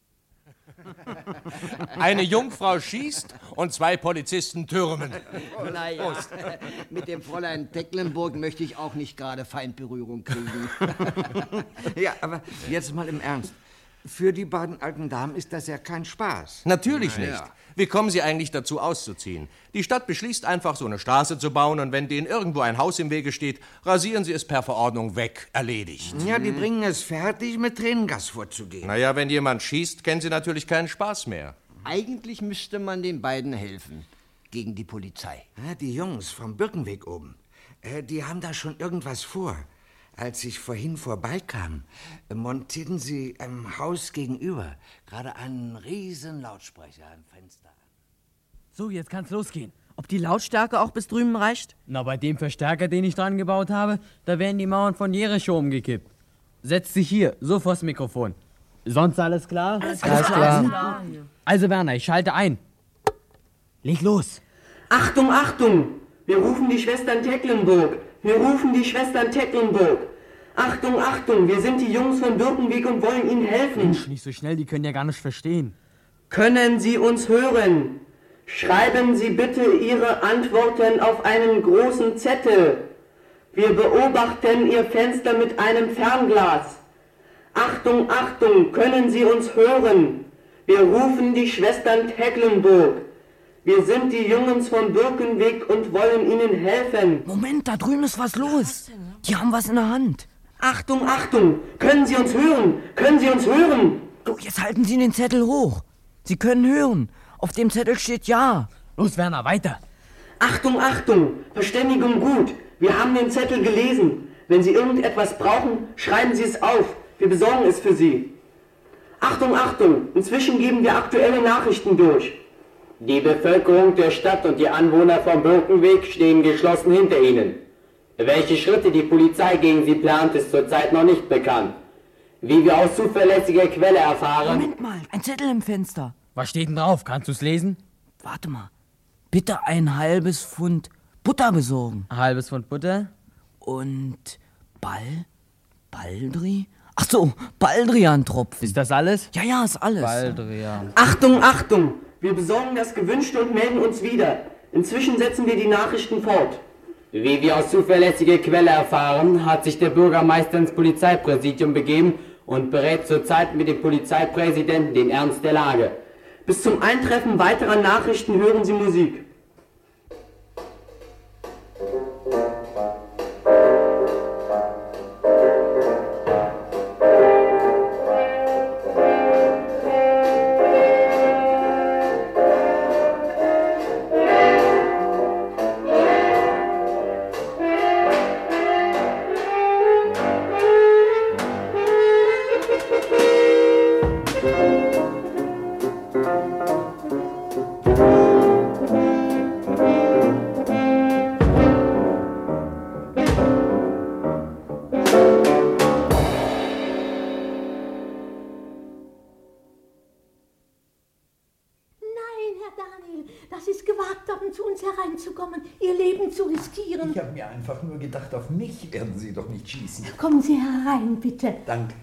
Eine Jungfrau schießt und 2 Polizisten türmen. Naja, mit dem Fräulein Tecklenburg möchte ich auch nicht gerade Feindberührung kriegen. Ja, aber jetzt mal im Ernst. Für die beiden alten Damen ist das ja kein Spaß. Natürlich nicht. Ja. Wie kommen Sie eigentlich dazu, auszuziehen? Die Stadt beschließt einfach, so eine Straße zu bauen, und wenn denen irgendwo ein Haus im Wege steht, rasieren sie es per Verordnung weg. Erledigt. Ja, die bringen es fertig, mit Tränengas vorzugehen. Naja, wenn jemand schießt, kennen sie natürlich keinen Spaß mehr. Eigentlich müsste man den beiden helfen. Gegen die Polizei. Ja, die Jungs vom Birkenweg oben, die haben da schon irgendwas vor. Als ich vorhin vorbeikam, montierten sie im Haus gegenüber gerade einen riesen Lautsprecher am Fenster an. So, jetzt kann's losgehen. Ob die Lautstärke auch bis drüben reicht? Na, bei dem Verstärker, den ich dran gebaut habe, da werden die Mauern von Jericho umgekippt. Setz dich hier, so vors Mikrofon. Sonst alles klar? Alles klar. Also Werner, ich schalte ein. Leg los. Achtung, Achtung! Wir rufen die Schwestern Tecklenburg. Wir rufen die Schwestern Tecklenburg. Achtung, Achtung, wir sind die Jungs von Birkenweg und wollen Ihnen helfen. Mensch, nicht so schnell, die können ja gar nicht verstehen. Können Sie uns hören? Schreiben Sie bitte Ihre Antworten auf einen großen Zettel. Wir beobachten Ihr Fenster mit einem Fernglas. Achtung, Achtung, können Sie uns hören? Wir rufen die Schwestern Tecklenburg. Wir sind die Jungs vom Birkenweg und wollen Ihnen helfen. Moment, da drüben ist was los. Die haben was in der Hand. Achtung, Achtung, können Sie uns hören? Können Sie uns hören? Du, jetzt halten Sie den Zettel hoch. Sie können hören. Auf dem Zettel steht Ja. Los, Werner, weiter. Achtung, Achtung, Verständigung gut. Wir haben den Zettel gelesen. Wenn Sie irgendetwas brauchen, schreiben Sie es auf. Wir besorgen es für Sie. Achtung, Achtung, inzwischen geben wir aktuelle Nachrichten durch. Die Bevölkerung der Stadt und die Anwohner vom Birkenweg stehen geschlossen hinter Ihnen. Welche Schritte die Polizei gegen Sie plant, ist zurzeit noch nicht bekannt. Wie wir aus zuverlässiger Quelle erfahren... Moment mal, ein Zettel im Fenster. Was steht denn drauf? Kannst du's lesen? Warte mal. Bitte ein halbes Pfund Butter besorgen. Ein halbes Pfund Butter? Und Baldri? Ach so, Baldrian-Tropfen. Ist das alles? Ja, ist alles. Baldrian. Achtung, Achtung, wir besorgen das Gewünschte und melden uns wieder. Inzwischen setzen wir die Nachrichten fort. Wie wir aus zuverlässiger Quelle erfahren, hat sich der Bürgermeister ins Polizeipräsidium begeben und berät zurzeit mit dem Polizeipräsidenten den Ernst der Lage. Bis zum Eintreffen weiterer Nachrichten hören Sie Musik. Ich habe mir einfach nur gedacht, auf mich werden Sie doch nicht schießen. Kommen Sie herein, bitte. Danke.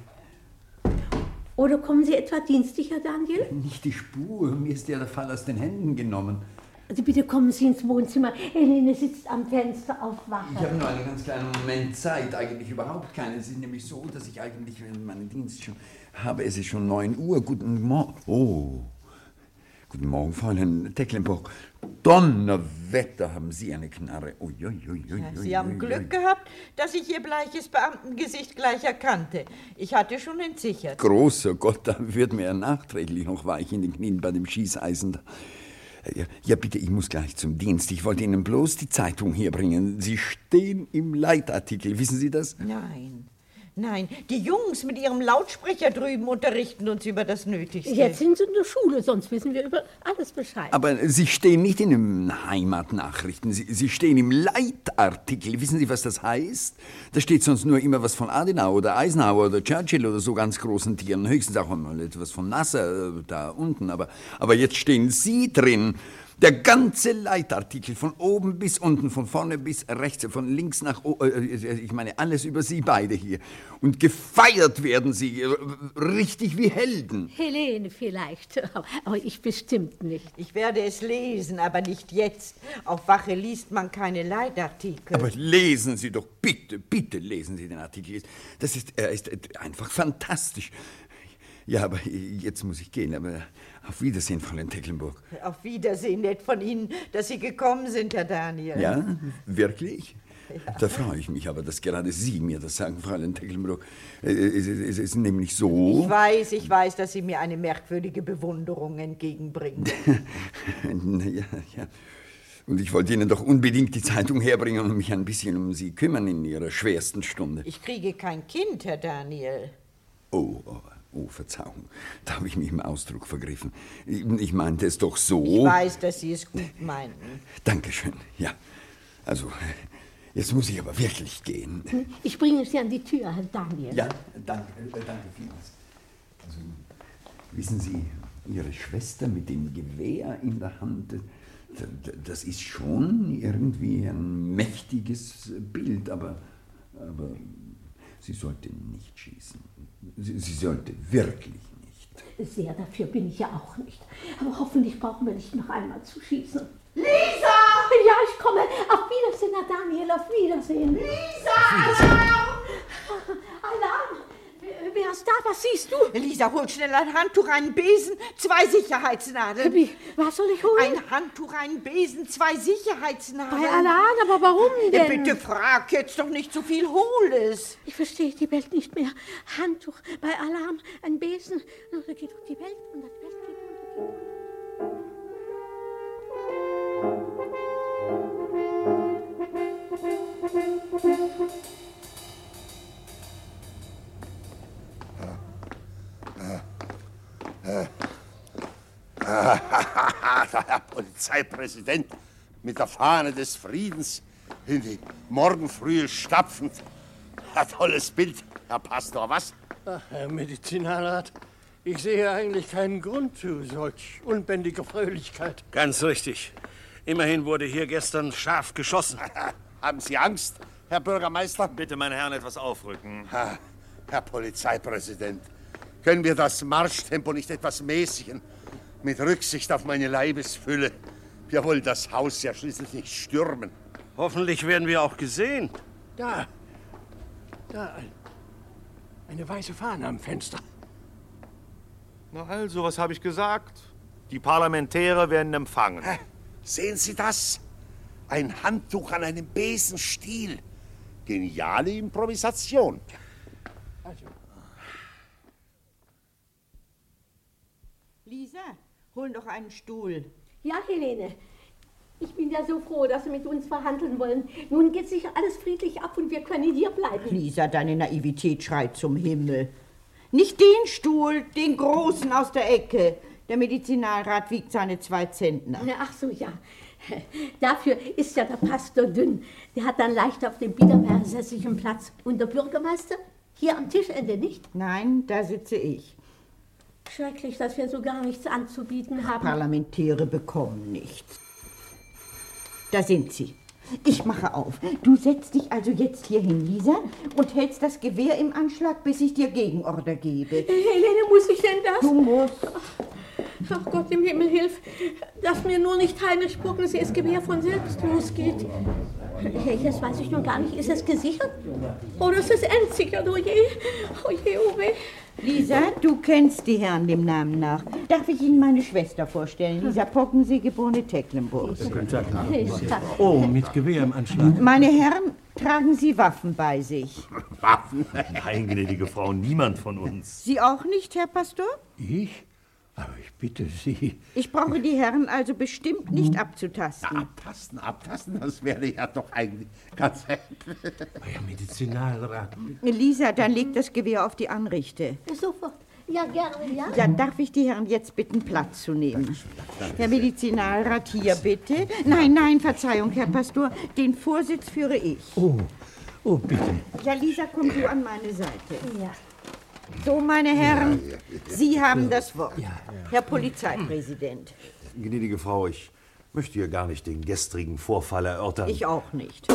Oder kommen Sie etwa dienstlich, Herr Daniel? Nicht die Spur. Mir ist ja der Fall aus den Händen genommen. Also bitte kommen Sie ins Wohnzimmer. Helene sitzt am Fenster auf Wache. Ich habe nur einen ganz kleinen Moment Zeit. Eigentlich überhaupt keine. Es ist nämlich so, dass ich eigentlich meinen Dienst schon habe. Es ist schon 9 Uhr. Guten Morgen. Oh. Guten Morgen, Fräulein Tecklenburg. Donnerwetter, haben Sie eine Knarre. Sie haben Glück gehabt, dass ich Ihr bleiches Beamtengesicht gleich erkannte. Ich hatte schon entsichert. Großer Gott, da wird mir ja nachträglich noch weich in den Knien bei dem Schießeisen. Ja, bitte, ich muss gleich zum Dienst. Ich wollte Ihnen bloß die Zeitung hier bringen. Sie stehen im Leitartikel, wissen Sie das? Nein, die Jungs mit ihrem Lautsprecher drüben unterrichten uns über das Nötigste. Jetzt sind sie in der Schule, sonst wissen wir über alles Bescheid. Aber Sie stehen nicht in den Heimatnachrichten, Sie stehen im Leitartikel. Wissen Sie, was das heißt? Da steht sonst nur immer was von Adenauer oder Eisenhower oder Churchill oder so ganz großen Tieren. Höchstens auch mal etwas von Nasser da unten. Aber jetzt stehen Sie drin. Der ganze Leitartikel, von oben bis unten, von vorne bis rechts, von links nach oben, ich meine alles über Sie beide hier. Und gefeiert werden Sie, richtig wie Helden. Helene vielleicht, aber ich bestimmt nicht. Ich werde es lesen, aber nicht jetzt. Auf Wache liest man keine Leitartikel. Aber lesen Sie doch, bitte lesen Sie den Artikel. Das ist einfach fantastisch. Ja, aber jetzt muss ich gehen, aber auf Wiedersehen, Fräulein Tecklenburg. Auf Wiedersehen, nett von Ihnen, dass Sie gekommen sind, Herr Daniel. Ja, wirklich? Ja. Da freue ich mich aber, dass gerade Sie mir das sagen, Fräulein Tecklenburg. Es ist nämlich so... Ich weiß, dass Sie mir eine merkwürdige Bewunderung entgegenbringen. ja. Und ich wollte Ihnen doch unbedingt die Zeitung herbringen und mich ein bisschen um Sie kümmern in Ihrer schwersten Stunde. Ich kriege kein Kind, Herr Daniel. Oh, Verzeihung, da habe ich mich im Ausdruck vergriffen. Ich meinte es doch so... Ich weiß, dass Sie es gut meinten. Dankeschön, ja. Also, jetzt muss ich aber wirklich gehen. Ich bringe Sie an die Tür, Herr Daniel. Ja, danke vielmals. Also, wissen Sie, Ihre Schwester mit dem Gewehr in der Hand, das ist schon irgendwie ein mächtiges Bild, aber Sie sollte nicht schießen. Sie sollte wirklich nicht. Sehr dafür bin ich ja auch nicht. Aber hoffentlich brauchen wir nicht noch einmal zu schießen. Lisa! Ja, ich komme. Auf Wiedersehen, Herr Daniel, auf Wiedersehen. Lisa! Alarm! Alarm! Wer ist da? Was siehst du? Lisa, hol schnell ein Handtuch, einen Besen, 2 Sicherheitsnadeln. Wie? Was soll ich holen? Ein Handtuch, einen Besen, 2 Sicherheitsnadeln. Bei Alarm, aber warum denn? Bitte frag jetzt doch nicht so viel, hol es. Ich verstehe die Welt nicht mehr. Handtuch, bei Alarm, ein Besen. Da geht doch die Welt unter, die Welt geht unter. Der Herr Polizeipräsident mit der Fahne des Friedens in die Morgenfrühe stapfend. Ein tolles Bild, Herr Pastor, was? Ach, Herr Medizinalrat, ich sehe eigentlich keinen Grund zu solch unbändiger Fröhlichkeit. Ganz richtig. Immerhin wurde hier gestern scharf geschossen. Haben Sie Angst, Herr Bürgermeister? Bitte, meine Herren, etwas aufrücken. Herr Polizeipräsident, können wir das Marschtempo nicht etwas mäßigen? Mit Rücksicht auf meine Leibesfülle. Wir wollen das Haus ja schließlich nicht stürmen. Hoffentlich werden wir auch gesehen. Da, eine weiße Fahne am Fenster. Na also, was habe ich gesagt? Die Parlamentäre werden empfangen. Sehen Sie das? Ein Handtuch an einem Besenstiel. Geniale Improvisation. Also. Lisa, hol doch einen Stuhl. Ja, Helene. Ich bin ja so froh, dass Sie mit uns verhandeln wollen. Nun geht sich alles friedlich ab und wir können hier bleiben. Lisa, deine Naivität schreit zum Himmel. Nicht den Stuhl, den großen aus der Ecke. Der Medizinalrat wiegt seine 2 Zentner. Ach so, ja. Dafür ist ja der Pastor dünn. Der hat dann leicht auf dem biedermeersässigen Platz. Und der Bürgermeister? Hier am Tischende, nicht? Nein, da sitze ich. Schrecklich, dass wir so gar nichts anzubieten haben. Parlamentäre bekommen nichts. Da sind sie. Ich mache auf. Du setzt dich also jetzt hier hin, Lisa, und hältst das Gewehr im Anschlag, bis ich dir Gegenorder gebe. Helene, muss ich denn das? Du musst. Ach Gott im Himmel, hilf, dass mir nur nicht Heinrich Puckensees Gewehr von selbst losgeht. Jetzt weiß ich nun gar nicht, ist es gesichert? Oder ist es entsichert? Oh je, oh weh. Lisa, du kennst die Herren dem Namen nach. Darf ich Ihnen meine Schwester vorstellen? Lisa Pockensee, geborene Tecklenburg. Oh, mit Gewehr im Anschlag. Meine Herren, tragen Sie Waffen bei sich? Waffen? Nein, gnädige Frau, niemand von uns. Sie auch nicht, Herr Pastor? Ich? Aber ich bitte Sie. Ich brauche die Herren also bestimmt nicht abzutasten. Na, abtasten, das wäre ja doch eigentlich ganz... Herr Medizinalrat. Lisa, dann leg das Gewehr auf die Anrichte. Sofort. Ja, gerne, ja. Ja, darf ich die Herren jetzt bitten, Platz zu nehmen? Herr Medizinalrat, hier bitte. Nein, Verzeihung, Herr Pastor, den Vorsitz führe ich. Oh, bitte. Ja, Lisa, komm du an meine Seite. Ja. So, meine Herren, Sie haben das Wort. Herr Polizeipräsident. Gnädige Frau, ich möchte hier gar nicht den gestrigen Vorfall erörtern. Ich auch nicht.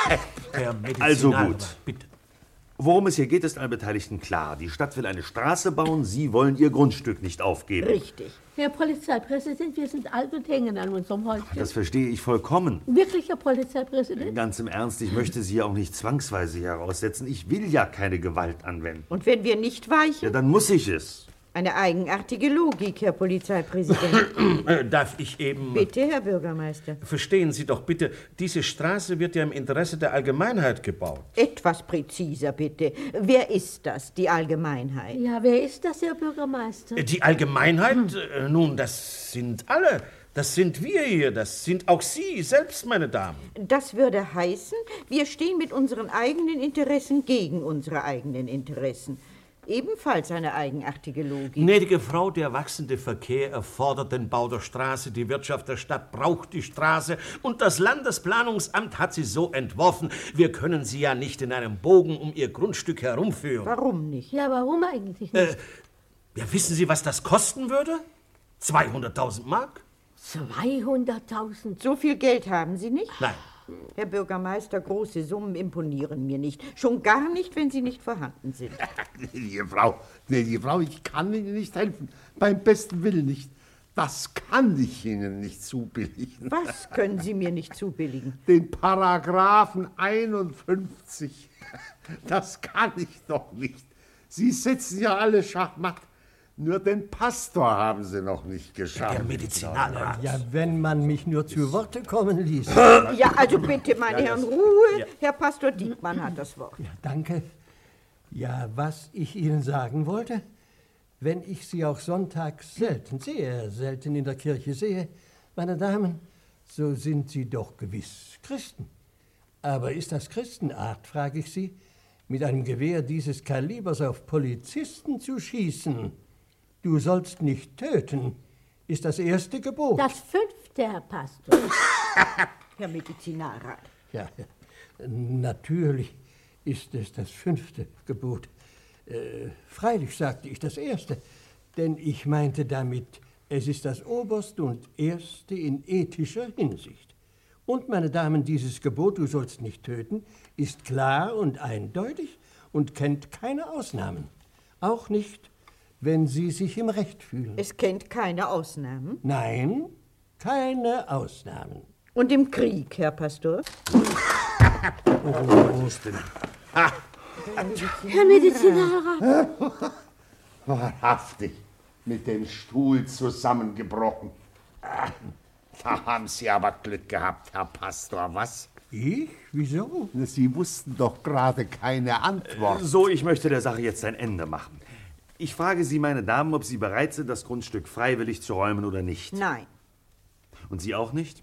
Herr Also gut. Bitte. Worum es hier geht, ist allen Beteiligten klar. Die Stadt will eine Straße bauen, Sie wollen Ihr Grundstück nicht aufgeben. Richtig. Herr Polizeipräsident, wir sind alt und hängen an unserem Häuschen. Das verstehe ich vollkommen. Wirklich, Herr Polizeipräsident? Ganz im Ernst, ich möchte Sie ja auch nicht zwangsweise hier heraussetzen. Ich will ja keine Gewalt anwenden. Und wenn wir nicht weichen? Ja, dann muss ich es. Eine eigenartige Logik, Herr Polizeipräsident. Darf ich eben... Bitte, Herr Bürgermeister. Verstehen Sie doch bitte, diese Straße wird ja im Interesse der Allgemeinheit gebaut. Etwas präziser, bitte. Wer ist das, die Allgemeinheit? Ja, wer ist das, Herr Bürgermeister? Die Allgemeinheit? Nun, das sind alle. Das sind wir hier, das sind auch Sie selbst, meine Damen. Das würde heißen, wir stehen mit unseren eigenen Interessen gegen unsere eigenen Interessen. Ebenfalls eine eigenartige Logik. Gnädige Frau, der wachsende Verkehr erfordert den Bau der Straße, die Wirtschaft der Stadt braucht die Straße und das Landesplanungsamt hat sie so entworfen. Wir können sie ja nicht in einem Bogen um ihr Grundstück herumführen. Warum nicht? Ja, warum eigentlich nicht? Ja, wissen Sie, was das kosten würde? 200.000 Mark? 200.000? So viel Geld haben Sie nicht? Nein. Herr Bürgermeister, große Summen imponieren mir nicht. Schon gar nicht, wenn sie nicht vorhanden sind. Gnädige Frau, ich kann Ihnen nicht helfen. Beim besten Willen nicht. Das kann ich Ihnen nicht zubilligen. Was können Sie mir nicht zubilligen? Den Paragraphen 51. Das kann ich doch nicht. Sie setzen ja alle schachmatt. Nur den Pastor haben Sie noch nicht geschafft. Der Medizinalrat. Ja, wenn man mich nur zu Worte kommen ließ. Ja, also bitte, meine Herren, Ruhe. Ja. Herr Pastor Diekmann hat das Wort. Ja, danke. Ja, was ich Ihnen sagen wollte, wenn ich Sie auch sonntags selten, sehr selten in der Kirche sehe, meine Damen, so sind Sie doch gewiss Christen. Aber ist das Christenart, frage ich Sie, mit einem Gewehr dieses Kalibers auf Polizisten zu schießen? Du sollst nicht töten, ist das erste Gebot. Das 5., Herr Pastor. Herr Medizinalrat. Ja, natürlich ist es das 5. Gebot. Freilich sagte ich das 1., denn ich meinte damit, es ist das oberste und erste in ethischer Hinsicht. Und, meine Damen, dieses Gebot, du sollst nicht töten, ist klar und eindeutig und kennt keine Ausnahmen. Auch nicht, wenn Sie sich im Recht fühlen. Es kennt keine Ausnahmen? Nein, keine Ausnahmen. Und im Krieg, Herr Pastor? Herr Medizinalrat. Wahrhaftig, mit dem Stuhl zusammengebrochen. Da haben Sie aber Glück gehabt, Herr Pastor, was? Ich? Wieso? Sie wussten doch gerade keine Antwort. So, ich möchte der Sache jetzt ein Ende machen. Ich frage Sie, meine Damen, ob Sie bereit sind, das Grundstück freiwillig zu räumen oder nicht. Nein. Und Sie auch nicht?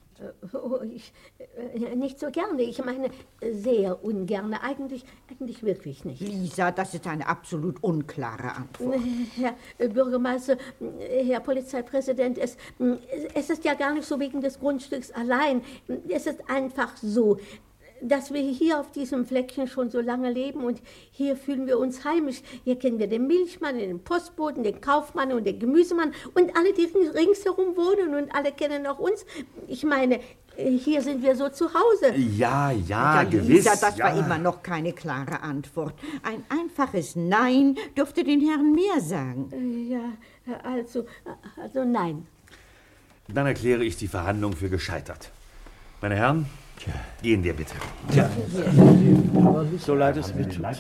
Nicht so gerne. Ich meine, sehr ungerne. Eigentlich wirklich nicht. Lisa, das ist eine absolut unklare Antwort. Herr Bürgermeister, Herr Polizeipräsident, es ist ja gar nicht so wegen des Grundstücks allein. Es ist einfach so, dass wir hier auf diesem Fleckchen schon so lange leben und hier fühlen wir uns heimisch. Hier kennen wir den Milchmann, den Postboten, den Kaufmann und den Gemüsemann und alle, die ringsherum wohnen und alle kennen auch uns. Ich meine, hier sind wir so zu Hause. Ja, gewiss. Lisa, das war immer noch keine klare Antwort. Ein einfaches Nein dürfte den Herren mehr sagen. Ja, also nein. Dann erkläre ich die Verhandlung für gescheitert. Meine Herren, gehen wir bitte. Ja. So leid es mir tut.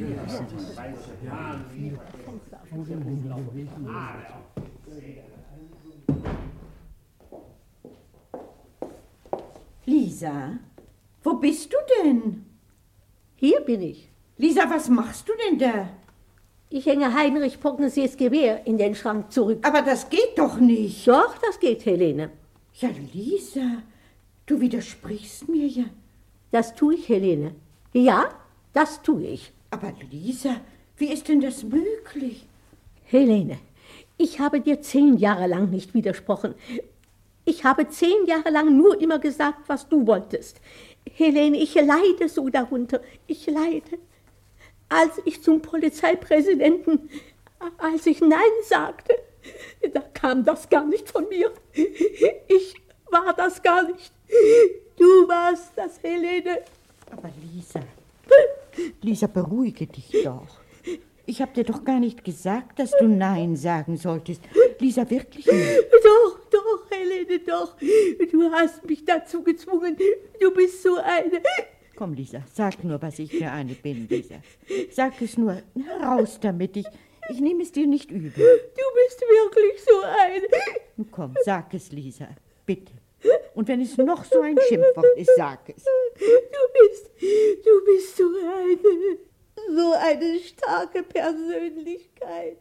Lisa, wo bist du denn? Hier bin ich. Lisa, was machst du denn da? Ich hänge Heinrich Poggensees Gewehr in den Schrank zurück. Aber das geht doch nicht. Doch, das geht, Helene. Ja, Lisa, du widersprichst mir ja. Das tue ich, Helene. Ja, das tue ich. Aber Lisa, wie ist denn das möglich? Helene, ich habe dir 10 Jahre lang nicht widersprochen. Ich habe 10 Jahre lang nur immer gesagt, was du wolltest. Helene, ich leide so darunter. Ich leide. Als ich zum Polizeipräsidenten, als ich Nein sagte, da kam das gar nicht von mir. Ich war das gar nicht. Du warst das, Helene. Aber Lisa, beruhige dich doch. Ich habe dir doch gar nicht gesagt, dass du Nein sagen solltest. Lisa, wirklich nicht? Doch, Helene, doch. Du hast mich dazu gezwungen. Du bist so eine... Komm, Lisa, sag nur, was ich für eine bin, Lisa. Sag es nur, raus damit. Ich nehme es dir nicht übel. Du bist wirklich so eine... Nun komm, sag es, Lisa, bitte. Und wenn es noch so ein Schimpfwort ist, sag es. Du bist so eine starke Persönlichkeit.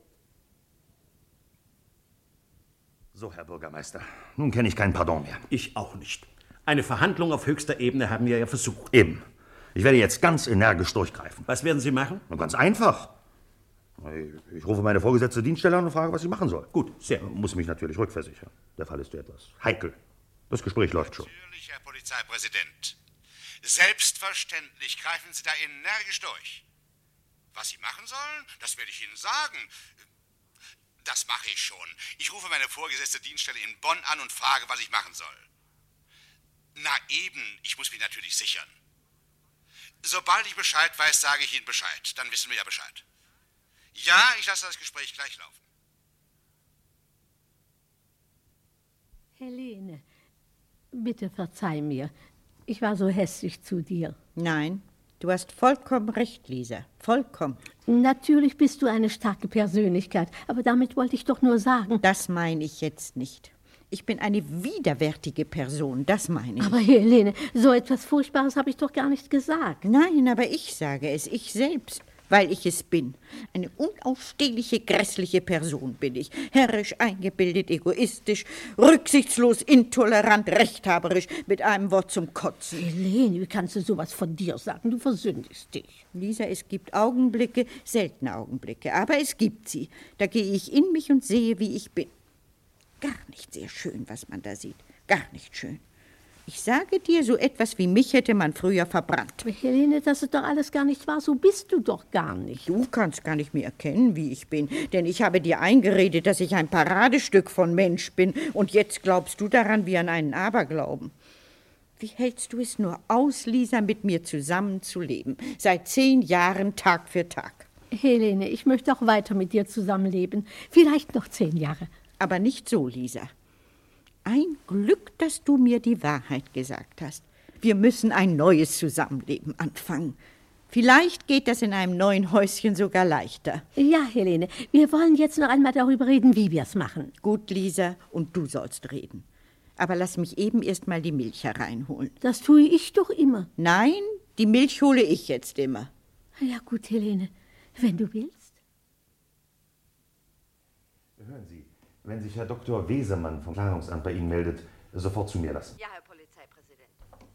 So, Herr Bürgermeister, nun kenne ich kein Pardon mehr. Ich auch nicht. Eine Verhandlung auf höchster Ebene haben wir ja versucht. Eben. Ich werde jetzt ganz energisch durchgreifen. Was werden Sie machen? Na, ganz einfach. Ich rufe meine vorgesetzte Dienststelle an und frage, was ich machen soll. Gut, sehr. Muss mich natürlich rückversichern. Der Fall ist ja etwas heikel. Das Gespräch läuft schon. Natürlich, Herr Polizeipräsident. Selbstverständlich greifen Sie da energisch durch. Was Sie machen sollen, das werde ich Ihnen sagen. Das mache ich schon. Ich rufe meine vorgesetzte Dienststelle in Bonn an und frage, was ich machen soll. Na eben, ich muss mich natürlich sichern. Sobald ich Bescheid weiß, sage ich Ihnen Bescheid. Dann wissen wir ja Bescheid. Ja, ich lasse das Gespräch gleich laufen. Helene, bitte verzeih mir. Ich war so hässlich zu dir. Nein, du hast vollkommen recht, Lisa. Vollkommen. Natürlich bist du eine starke Persönlichkeit, aber damit wollte ich doch nur sagen... Das meine ich jetzt nicht. Ich bin eine widerwärtige Person, das meine ich. Aber Helene, so etwas Furchtbares habe ich doch gar nicht gesagt. Nein, aber ich sage es, ich selbst, weil ich es bin. Eine unausstehliche, grässliche Person bin ich. Herrisch, eingebildet, egoistisch, rücksichtslos, intolerant, rechthaberisch, mit einem Wort zum Kotzen. Helene, wie kannst du sowas von dir sagen? Du versündigst dich. Lisa, es gibt Augenblicke, seltene Augenblicke, aber es gibt sie. Da gehe ich in mich und sehe, wie ich bin. Gar nicht sehr schön, was man da sieht. Gar nicht schön. Ich sage dir, so etwas wie mich hätte man früher verbrannt. Aber Helene, das ist doch alles gar nicht wahr. So bist du doch gar nicht. Du kannst gar nicht mehr erkennen, wie ich bin. Denn ich habe dir eingeredet, dass ich ein Paradestück von Mensch bin. Und jetzt glaubst du daran wie an einen Aberglauben. Wie hältst du es nur aus, Lisa, mit mir zusammenzuleben? Seit 10 Jahren, Tag für Tag. Helene, ich möchte auch weiter mit dir zusammenleben. Vielleicht noch 10 Jahre. Aber nicht so, Lisa. Ein Glück, dass du mir die Wahrheit gesagt hast. Wir müssen ein neues Zusammenleben anfangen. Vielleicht geht das in einem neuen Häuschen sogar leichter. Ja, Helene, wir wollen jetzt noch einmal darüber reden, wie wir es machen. Gut, Lisa, und du sollst reden. Aber lass mich eben erst mal die Milch hereinholen. Das tue ich doch immer. Nein, die Milch hole ich jetzt immer. Ja gut, Helene, wenn du willst. Hören Sie, wenn sich Herr Dr. Wesemann vom Planungsamt bei Ihnen meldet, sofort zu mir lassen. Ja, Herr Polizeipräsident.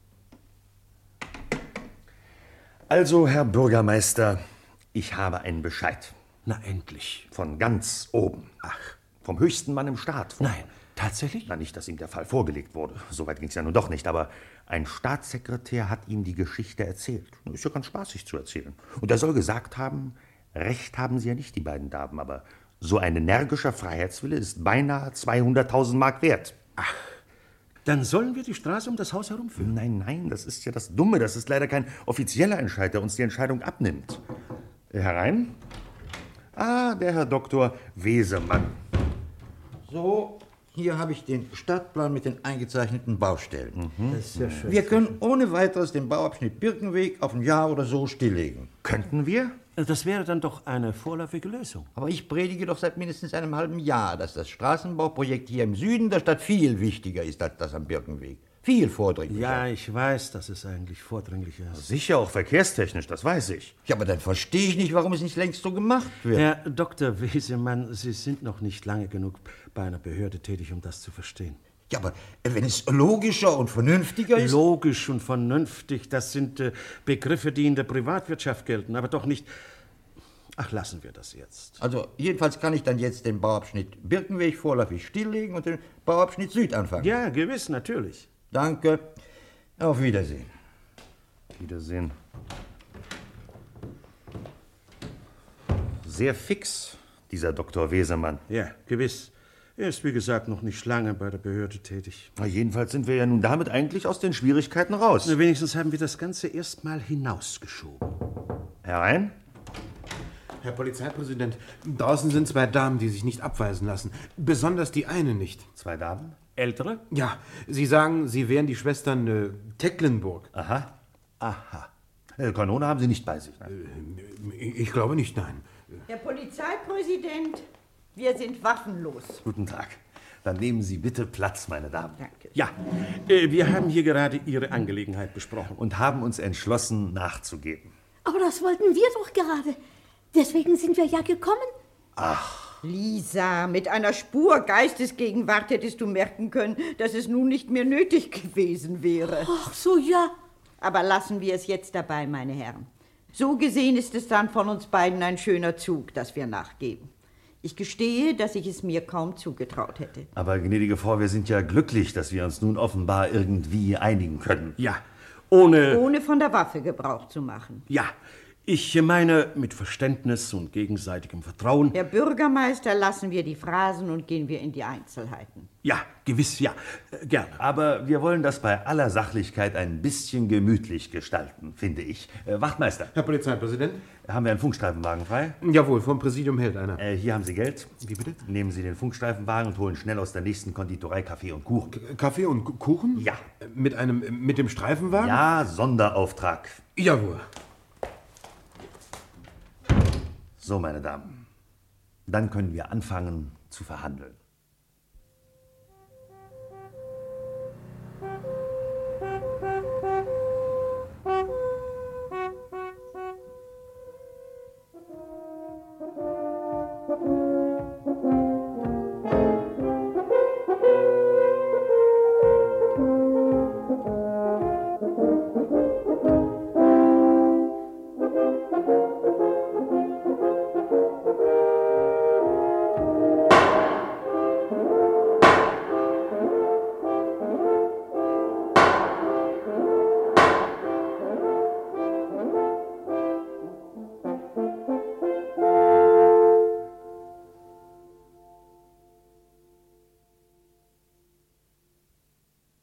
Also, Herr Bürgermeister, ich habe einen Bescheid. Na, endlich. Von ganz oben. Ach. Vom höchsten Mann im Staat. Nein, tatsächlich? Na, nicht, dass ihm der Fall vorgelegt wurde. Soweit ging es ja nun doch nicht. Aber ein Staatssekretär hat ihm die Geschichte erzählt. Ist ja ganz spaßig zu erzählen. Und er soll gesagt haben, recht haben sie ja nicht, die beiden Damen, aber so ein energischer Freiheitswille ist beinahe 200.000 Mark wert. Ach, dann sollen wir die Straße um das Haus herumführen? Nein, nein, das ist ja das Dumme. Das ist leider kein offizieller Entscheid, der uns die Entscheidung abnimmt. Herein? Ah, der Herr Dr. Wesemann. So, hier habe ich den Stadtplan mit den eingezeichneten Baustellen. Das ist sehr schön. Wir können ohne weiteres den Bauabschnitt Birkenweg auf ein Jahr oder so stilllegen. Könnten wir? Das wäre dann doch eine vorläufige Lösung. Aber ich predige doch seit mindestens einem halben Jahr, dass das Straßenbauprojekt hier im Süden der Stadt viel wichtiger ist als das am Birkenweg. Viel vordringlicher. Ja, ich weiß, dass es eigentlich vordringlicher ist. Sicher, auch verkehrstechnisch, das weiß ich. Ja, aber dann verstehe ich nicht, warum es nicht längst so gemacht wird. Herr Dr. Wesemann, Sie sind noch nicht lange genug bei einer Behörde tätig, um das zu verstehen. Ja, aber wenn es logischer und vernünftiger ist... Logisch und vernünftig, das sind Begriffe, die in der Privatwirtschaft gelten, aber doch nicht... Ach, lassen wir das jetzt. Also, jedenfalls kann ich dann jetzt den Bauabschnitt Birkenweg vorläufig stilllegen und den Bauabschnitt Süd anfangen. Ja, gewiss, natürlich. Danke. Auf Wiedersehen. Wiedersehen. Sehr fix, dieser Dr. Wesemann. Ja, gewiss. Er ist, wie gesagt, noch nicht lange bei der Behörde tätig. Na, jedenfalls sind wir ja nun damit eigentlich aus den Schwierigkeiten raus. Na, wenigstens haben wir das Ganze erst mal hinausgeschoben. Herein? Herr Polizeipräsident, draußen sind 2 Damen, die sich nicht abweisen lassen. Besonders die eine nicht. 2 Damen? Ältere? Ja, Sie sagen, Sie wären die Schwestern Tecklenburg. Aha. Aha. Kanone haben Sie nicht bei sich, ne? Ich glaube nicht, nein. Herr Polizeipräsident, wir sind waffenlos. Guten Tag. Dann nehmen Sie bitte Platz, meine Damen. Danke. Ja, wir haben hier gerade Ihre Angelegenheit besprochen. Und haben uns entschlossen, nachzugeben. Aber das wollten wir doch gerade. Deswegen sind wir ja gekommen. Ach. Lisa, mit einer Spur Geistesgegenwart hättest du merken können, dass es nun nicht mehr nötig gewesen wäre. Ach so, ja. Aber lassen wir es jetzt dabei, meine Herren. So gesehen ist es dann von uns beiden ein schöner Zug, dass wir nachgeben. Ich gestehe, dass ich es mir kaum zugetraut hätte. Aber, gnädige Frau, wir sind ja glücklich, dass wir uns nun offenbar irgendwie einigen können. Ja, ohne von der Waffe Gebrauch zu machen. Ja, Ich meine mit Verständnis und gegenseitigem Vertrauen. Herr Bürgermeister, lassen wir die Phrasen und gehen wir in die Einzelheiten. Ja, gewiss, ja. Gerne. Aber wir wollen das bei aller Sachlichkeit ein bisschen gemütlich gestalten, finde ich. Wachtmeister. Herr Polizeipräsident. Haben wir einen Funkstreifenwagen frei? Jawohl, vom Präsidium hält einer. Hier haben Sie Geld. Wie bitte? Nehmen Sie den Funkstreifenwagen und holen schnell aus der nächsten Konditorei Kaffee und Kuchen. Kaffee und Kuchen? Ja. Mit dem Streifenwagen? Ja, Sonderauftrag. Jawohl. So, meine Damen. Dann können wir anfangen zu verhandeln.